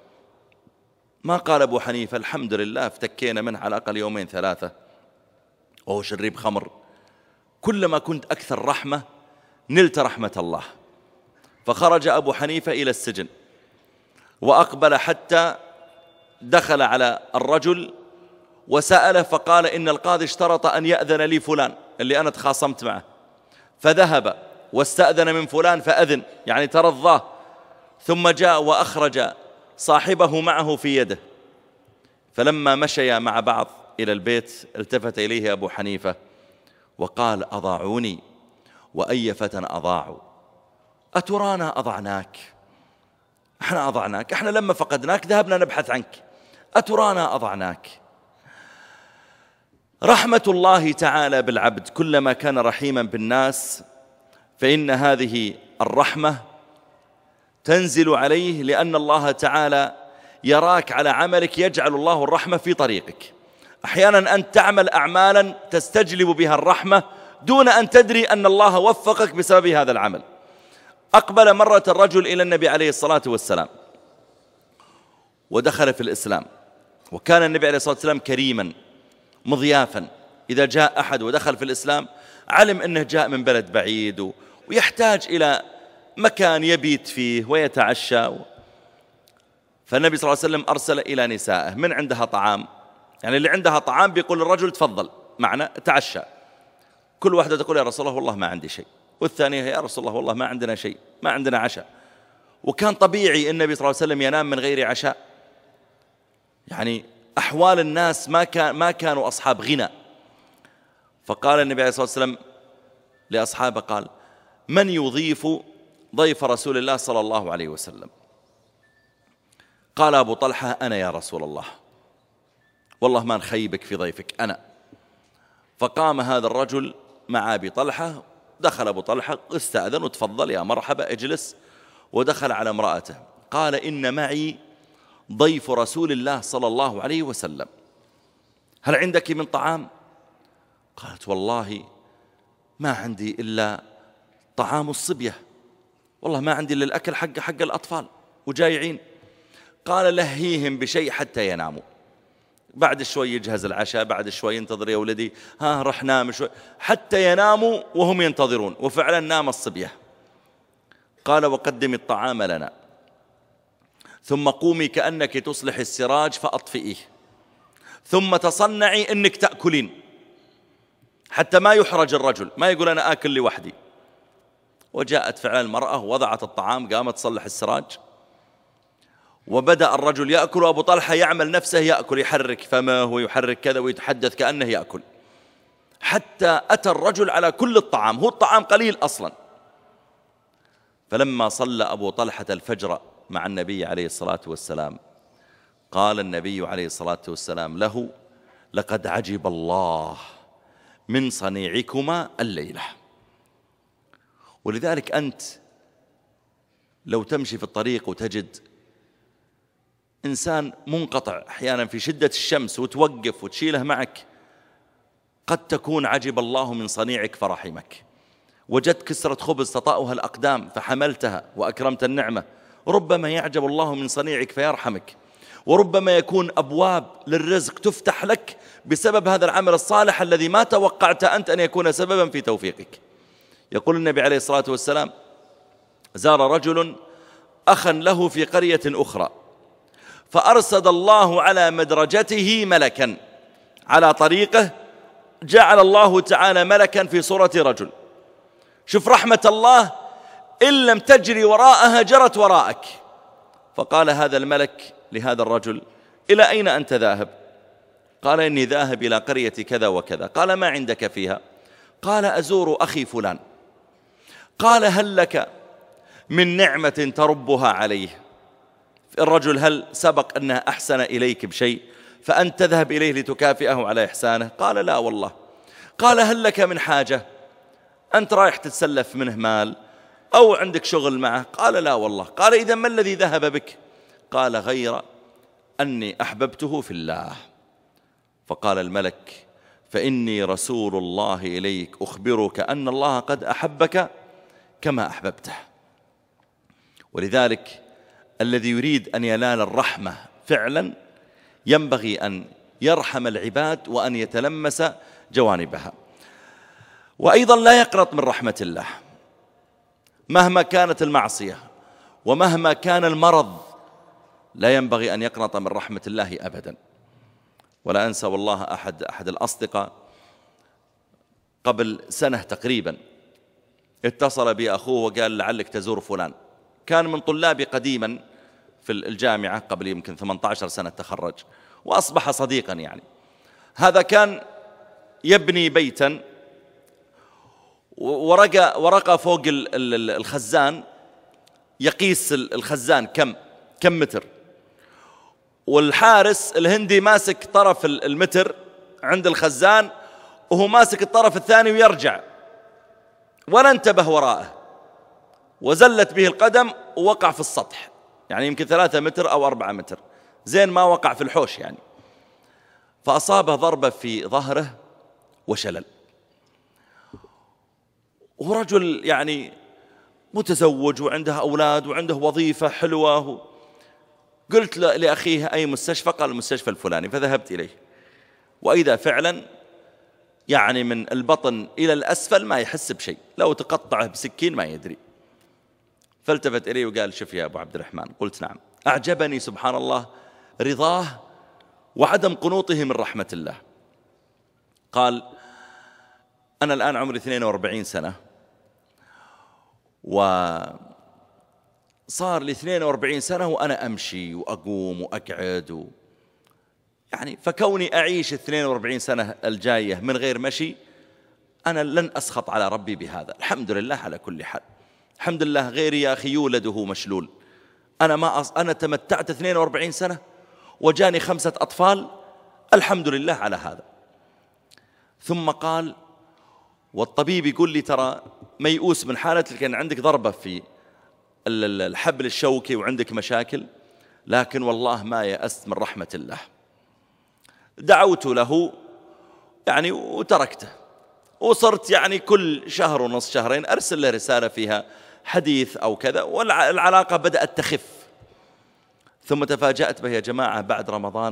ما قال أبو حنيفة: الحمد لله افتكينا منه على الأقل يومين ثلاثة وهو شريب خمر. كلما كنت أكثر رحمة نلت رحمة الله. فخرج أبو حنيفة إلى السجن وأقبل حتى دخل على الرجل وسأله، فقال: إن القاضي اشترط أن يأذن لي فلان اللي أنا تخاصمت معه. فذهب واستأذن من فلان فأذن، يعني ترضاه. ثم جاء وأخرج صاحبه معه في يده. فلما مشيا مع بعض إلى البيت التفت إليه أبو حنيفة وقال: أضاعوني وأي فتى أضاعوا. أترانا أضعناك؟ احنا أضعناك، احنا لما فقدناك ذهبنا نبحث عنك، أترانا أضعناك؟ رحمة الله تعالى بالعبد، كلما كان رحيما بالناس فإن هذه الرحمة تنزل عليه، لأن الله تعالى يراك على عملك، يجعل الله الرحمة في طريقك. أحيانا أنت تعمل أعمالا تستجلب بها الرحمة دون أن تدري أن الله وفقك بسبب هذا العمل. أقبل مرة الرجل إلى النبي عليه الصلاة والسلام ودخل في الإسلام، وكان النبي عليه الصلاة والسلام كريما مضيافا. إذا جاء أحد ودخل في الإسلام علم أنه جاء من بلد بعيد ويحتاج إلى مكان يبيت فيه ويتعشى. فالنبي صلى الله عليه وسلم أرسل إلى نسائه من عندها طعام، يعني اللي عندها طعام بيقول للرجل: تفضل معنا تعشى. كل واحدة تقول: يا رسول الله والله ما عندي شيء، والثانية: يا رسول الله والله ما عندنا شيء، ما عندنا عشاء. وكان طبيعي النبي صلى الله عليه وسلم ينام من غير عشاء، يعني أحوال الناس ما كان ما كانوا أصحاب غنى. فقال النبي عليه الصلاة والسلام لأصحابه، قال: من يضيف ضيف رسول الله صلى الله عليه وسلم؟ قال أبو طلحة: أنا يا رسول الله، والله ما نخيبك في ضيفك أنا. فقام هذا الرجل مع أبي طلحة، دخل أبو طلحة استأذن وتفضل يا مرحبا اجلس، ودخل على امرأته قال: إن معي ضيف رسول الله صلى الله عليه وسلم، هل عندك من طعام؟ قالت: والله ما عندي إلا طعام الصبية، والله ما عندي إلا الأكل حق حق الأطفال وجايعين. قال: لهيهم بشيء حتى يناموا، بعد شوي يجهز العشاء، بعد شوي ينتظر يا ولدي، ها رح نام شوي، حتى يناموا وهم ينتظرون. وفعلا نام الصبية. قال وقدمي الطعام لنا، ثم قومي كأنك تصلح السراج فأطفئيه، ثم تصنعي أنك تأكلين حتى ما يحرج الرجل، ما يقول أنا آكل لوحدي. وجاءت فعلا المرأة وضعت الطعام، قامت تصلح السراج، وبدأ الرجل يأكل، وأبو طلحة يعمل نفسه يأكل، يحرك فمه ويحرك كذا ويتحدث كأنه يأكل، حتى أتى الرجل على كل الطعام، هو الطعام قليل أصلا. فلما صلى أبو طلحة الفجر مع النبي عليه الصلاة والسلام، قال النبي عليه الصلاة والسلام له لقد عجب الله من صنيعكما الليلة. ولذلك أنت لو تمشي في الطريق وتجد إنسان منقطع أحيانا في شدة الشمس وتوقف وتشيله معك، قد تكون عجب الله من صنيعك فرحمك. وجدت كسرة خبز تطأها الأقدام فحملتها وأكرمت النعمة، ربما يعجب الله من صنيعك فيرحمك. وربما يكون أبواب للرزق تفتح لك بسبب هذا العمل الصالح الذي ما توقعت أنت أن يكون سببا في توفيقك. يقول النبي عليه الصلاة والسلام زار رجل أخا له في قرية أخرى، فأرسل الله على مدرجته ملكا، على طريقه جعل الله تعالى ملكا في صورة رجل. شوف رحمة الله، إن لم تجري وراءها جرت وراءك. فقال هذا الملك لهذا الرجل إلى أين أنت ذاهب؟ قال إني ذاهب إلى قرية كذا وكذا. قال ما عندك فيها؟ قال أزور أخي فلان. قال هل لك من نعمة تربها عليه؟ الرجل هل سبق أنه أحسن إليك بشيء فأنت تذهب إليه لتكافئه على إحسانه؟ قال لا والله. قال هل لك من حاجة؟ أنت رايح تتسلف منه مال أو عندك شغل معه؟ قال لا والله. قال إذا ما الذي ذهب بك؟ قال غير أني أحببته في الله. فقال الملك فإني رسول الله إليك أخبرك أن الله قد أحبك كما أحببته. ولذلك الذي يريد أن ينال الرحمة فعلا ينبغي أن يرحم العباد وأن يتلمس جوانبها. وأيضا لا يقنط من رحمة الله مهما كانت المعصية ومهما كان المرض، لا ينبغي أن يقنط من رحمة الله أبدا. ولا أنسى والله أحد أحد الأصدقاء قبل سنة تقريبا اتصل بي أخوه وقال لعلك تزور فلان. كان من طلابي قديما في الجامعة قبل يمكن ثمانية عشر سنة تخرج، وأصبح صديقا يعني. هذا كان يبني بيتا، ورقة, ورقة فوق الخزان يقيس الخزان كم كم متر، والحارس الهندي ماسك طرف المتر عند الخزان وهو ماسك الطرف الثاني ويرجع، ولا انتبه وراءه وزلت به القدم ووقع في السطح، يعني يمكن ثلاثة متر أو أربعة متر، زين ما وقع في الحوش يعني. فأصابه ضربة في ظهره وشلل، وهو رجل يعني متزوج وعنده أولاد وعنده وظيفة حلوة. قلت لأخيه أي مستشفى؟ قال المستشفى الفلاني. فذهبت إليه، وإذا فعلا يعني من البطن إلى الأسفل ما يحس بشيء، لو تقطعه بسكين ما يدري. فالتفت إليه وقال شوف يا أبو عبد الرحمن. قلت نعم. أعجبني سبحان الله رضاه وعدم قنوطه من رحمة الله. قال أنا الآن عمري اثنين وأربعين سنة، وصار لي اثنين وأربعين سنة وأنا أمشي وأقوم وأقعد و... يعني فكوني أعيش اثنين وأربعين سنة الجاية من غير مشي أنا لن أسخط على ربي بهذا، الحمد لله على كل حال. الحمد لله غيري يا أخي يولده مشلول، أنا ما أص... أنا تمتعت اثنين وأربعين سنة وجاني خمسة أطفال، الحمد لله على هذا. ثم قال والطبيب يقول لي ترى ميؤوس من حالتك لأن عندك ضربة في الحبل الشوكي وعندك مشاكل، لكن والله ما يأست من رحمة الله. دعوت له يعني وتركته، وصرت يعني كل شهر ونص شهرين أرسل له رسالة فيها حديث أو كذا، والعلاقة بدأت تخف. ثم تفاجأت به يا جماعة بعد رمضان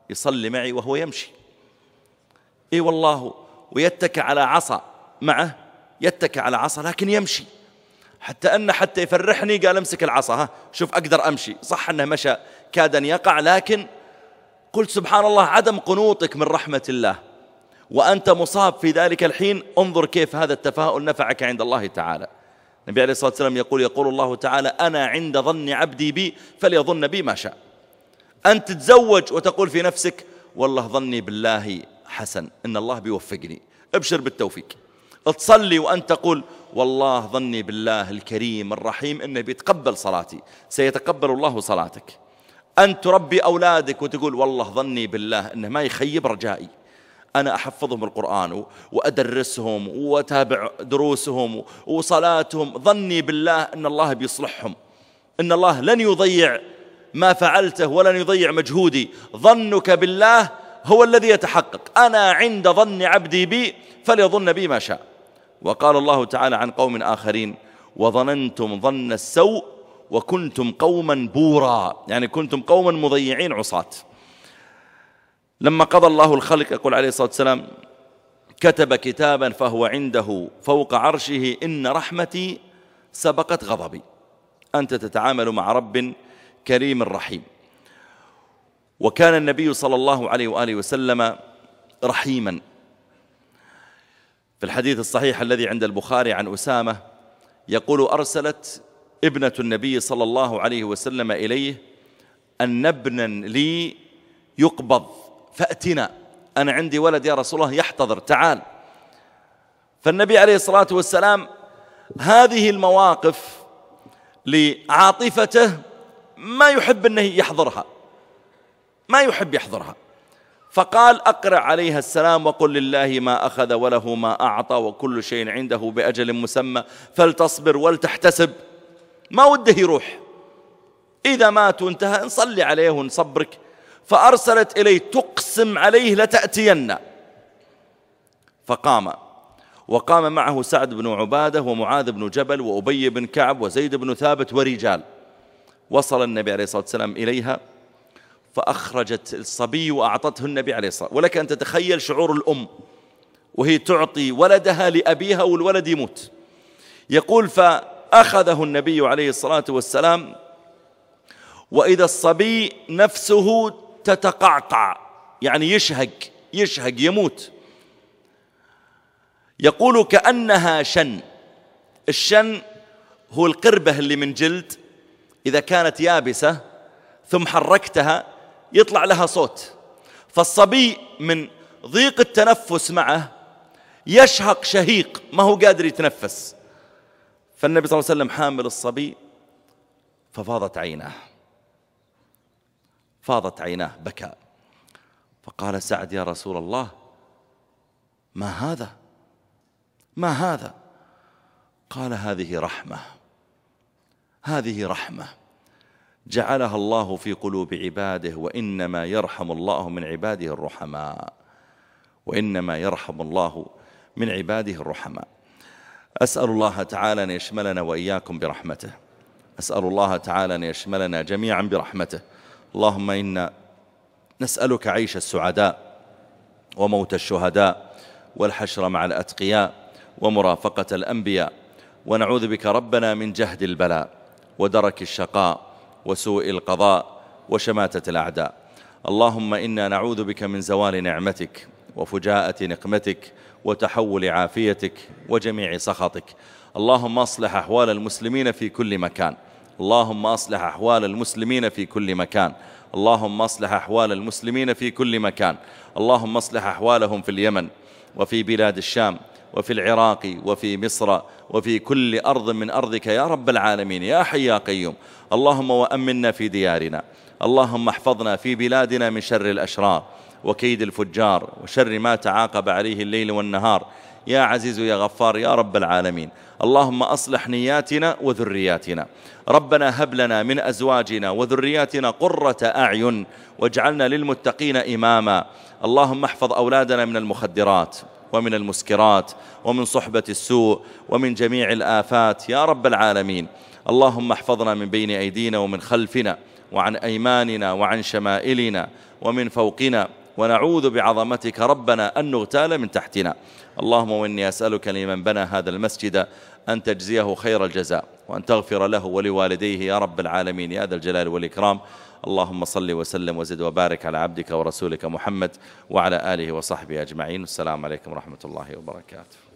يصلي معي وهو يمشي. إي والله، ويتكى على عصا معه، يتكى على عصا لكن يمشي، حتى أن حتى يفرحني قال امسك العصا، ها شوف أقدر أمشي. صح أنه مشى كاد أن يقع، لكن قلت سبحان الله عدم قنوطك من رحمة الله وأنت مصاب في ذلك الحين، انظر كيف هذا التفاؤل نفعك عند الله تعالى. النبي عليه الصلاة والسلام يقول يقول الله تعالى أنا عند ظن عبدي بي فليظن بي ما شاء. أنت تتزوج وتقول في نفسك والله ظني بالله حسن، إن الله بيوفقني، ابشر بالتوفيق. تصلي وأنت تقول والله ظني بالله الكريم الرحيم إنه بيتقبل صلاتي، سيتقبل الله صلاتك. أن تربي أولادك وتقول والله ظني بالله إنه ما يخيب رجائي، أنا أحفظهم القرآن وأدرسهم وأتابع دروسهم وصلاتهم، ظني بالله إن الله بيصلحهم، إن الله لن يضيع ما فعلته ولن يضيع مجهودي. ظنك بالله هو الذي يتحقق. أنا عند ظن عبدي بي فليظن بي ما شاء. وقال الله تعالى عن قوم آخرين وظننتم ظن السوء وكنتم قوما بورا، يعني كنتم قوما مضيعين عصاة. لما قضى الله الخلق يقول عليه الصلاة والسلام كتب كتابا فهو عنده فوق عرشه إن رحمتي سبقت غضبي. أنت تتعامل مع رب كريم رحيم. وكان النبي صلى الله عليه وآله وسلم رحيما. في الحديث الصحيح الذي عند البخاري عن أسامة يقول أرسلت ابنة النبي صلى الله عليه وسلم إليه أن ابنا لي يقبض فأتنا، أنا عندي ولد يا رسول الله يحتضر، تعال. فالنبي عليه الصلاة والسلام هذه المواقف لعاطفته ما يحب أنه يحضرها، ما يحب يحضرها، فقال أقرأ عليها السلام وقل لله ما أخذ وله ما أعطى وكل شيء عنده بأجل مسمى فلتصبر ولتحتسب. ما وده يروح، إذا مات وانتهى نصلي عليه ونصبرك. فأرسلت إليه تقسم عليه لتأتين، فقام، وقام معه سعد بن عبادة ومعاذ بن جبل وأبي بن كعب وزيد بن ثابت ورجال. وصل النبي عليه الصلاة والسلام إليها فأخرجت الصبي وأعطته النبي عليه الصلاة والسلام. ولك أن تتخيل شعور الأم وهي تعطي ولدها لأبيها والولد يموت. يقول فأخذه النبي عليه الصلاة والسلام وإذا الصبي نفسه تتقعقع، يعني يشهق يشهق يموت. يقول كأنها شن. الشن هو القربة اللي من جلد إذا كانت يابسة ثم حركتها يطلع لها صوت، فالصبي من ضيق التنفس معه يشهق شهيق ما هو قادر يتنفس. فالنبي صلى الله عليه وسلم حامل الصبي ففاضت عيناه، فاضت عيناه بكى. فقال سعد يا رسول الله ما هذا ما هذا؟ قال هذه رحمة، هذه رحمة جعلها الله في قلوب عباده، وإنما يرحم الله من عباده الرحماء، وإنما يرحم الله من عباده الرحماء. أسأل الله تعالى أن يشملنا وإياكم برحمته، أسأل الله تعالى أن يشملنا جميعا برحمته. اللهم إنا نسألك عيش السعداء وموت الشهداء والحشر مع الأتقياء ومرافقة الأنبياء، ونعوذ بك ربنا من جهد البلاء ودرك الشقاء وسوء القضاء وشماتة الأعداء. اللهم إنا نعوذ بك من زوال نعمتك وفجاءة نقمتك وتحول عافيتك وجميع سخطك. اللهم أصلح أحوال المسلمين في كل مكان، اللهم أصلح أحوال المسلمين في كل مكان، اللهم أصلح أحوال المسلمين في كل مكان. اللهم أصلح أحوالهم في اليمن وفي بلاد الشام وفي العراق وفي مصر وفي كل أرض من أرضك يا رب العالمين يا حي يا قيوم. اللهم وأمنا في ديارنا، اللهم احفظنا في بلادنا من شر الأشرار وكيد الفجار وشر ما تعاقب عليه الليل والنهار يا عزيز يا غفار يا رب العالمين. اللهم أصلح نياتنا وذرياتنا، ربنا هب لنا من أزواجنا وذرياتنا قرة أعين واجعلنا للمتقين إماما. اللهم احفظ أولادنا من المخدرات ومن المسكرات ومن صحبة السوء ومن جميع الآفات يا رب العالمين. اللهم احفظنا من بين أيدينا ومن خلفنا وعن أيماننا وعن شمائلنا ومن فوقنا، ونعوذ بعظمتك ربنا أن نغتال من تحتنا. اللهم وإني أسألك لمن بنى هذا المسجد أن تجزيه خير الجزاء، وأن تغفر له ولوالديه يا رب العالمين يا ذا الجلال والإكرام. اللهم صل وسلم وزد وبارك على عبدك ورسولك محمد وعلى آله وصحبه أجمعين. السلام عليكم ورحمة الله وبركاته.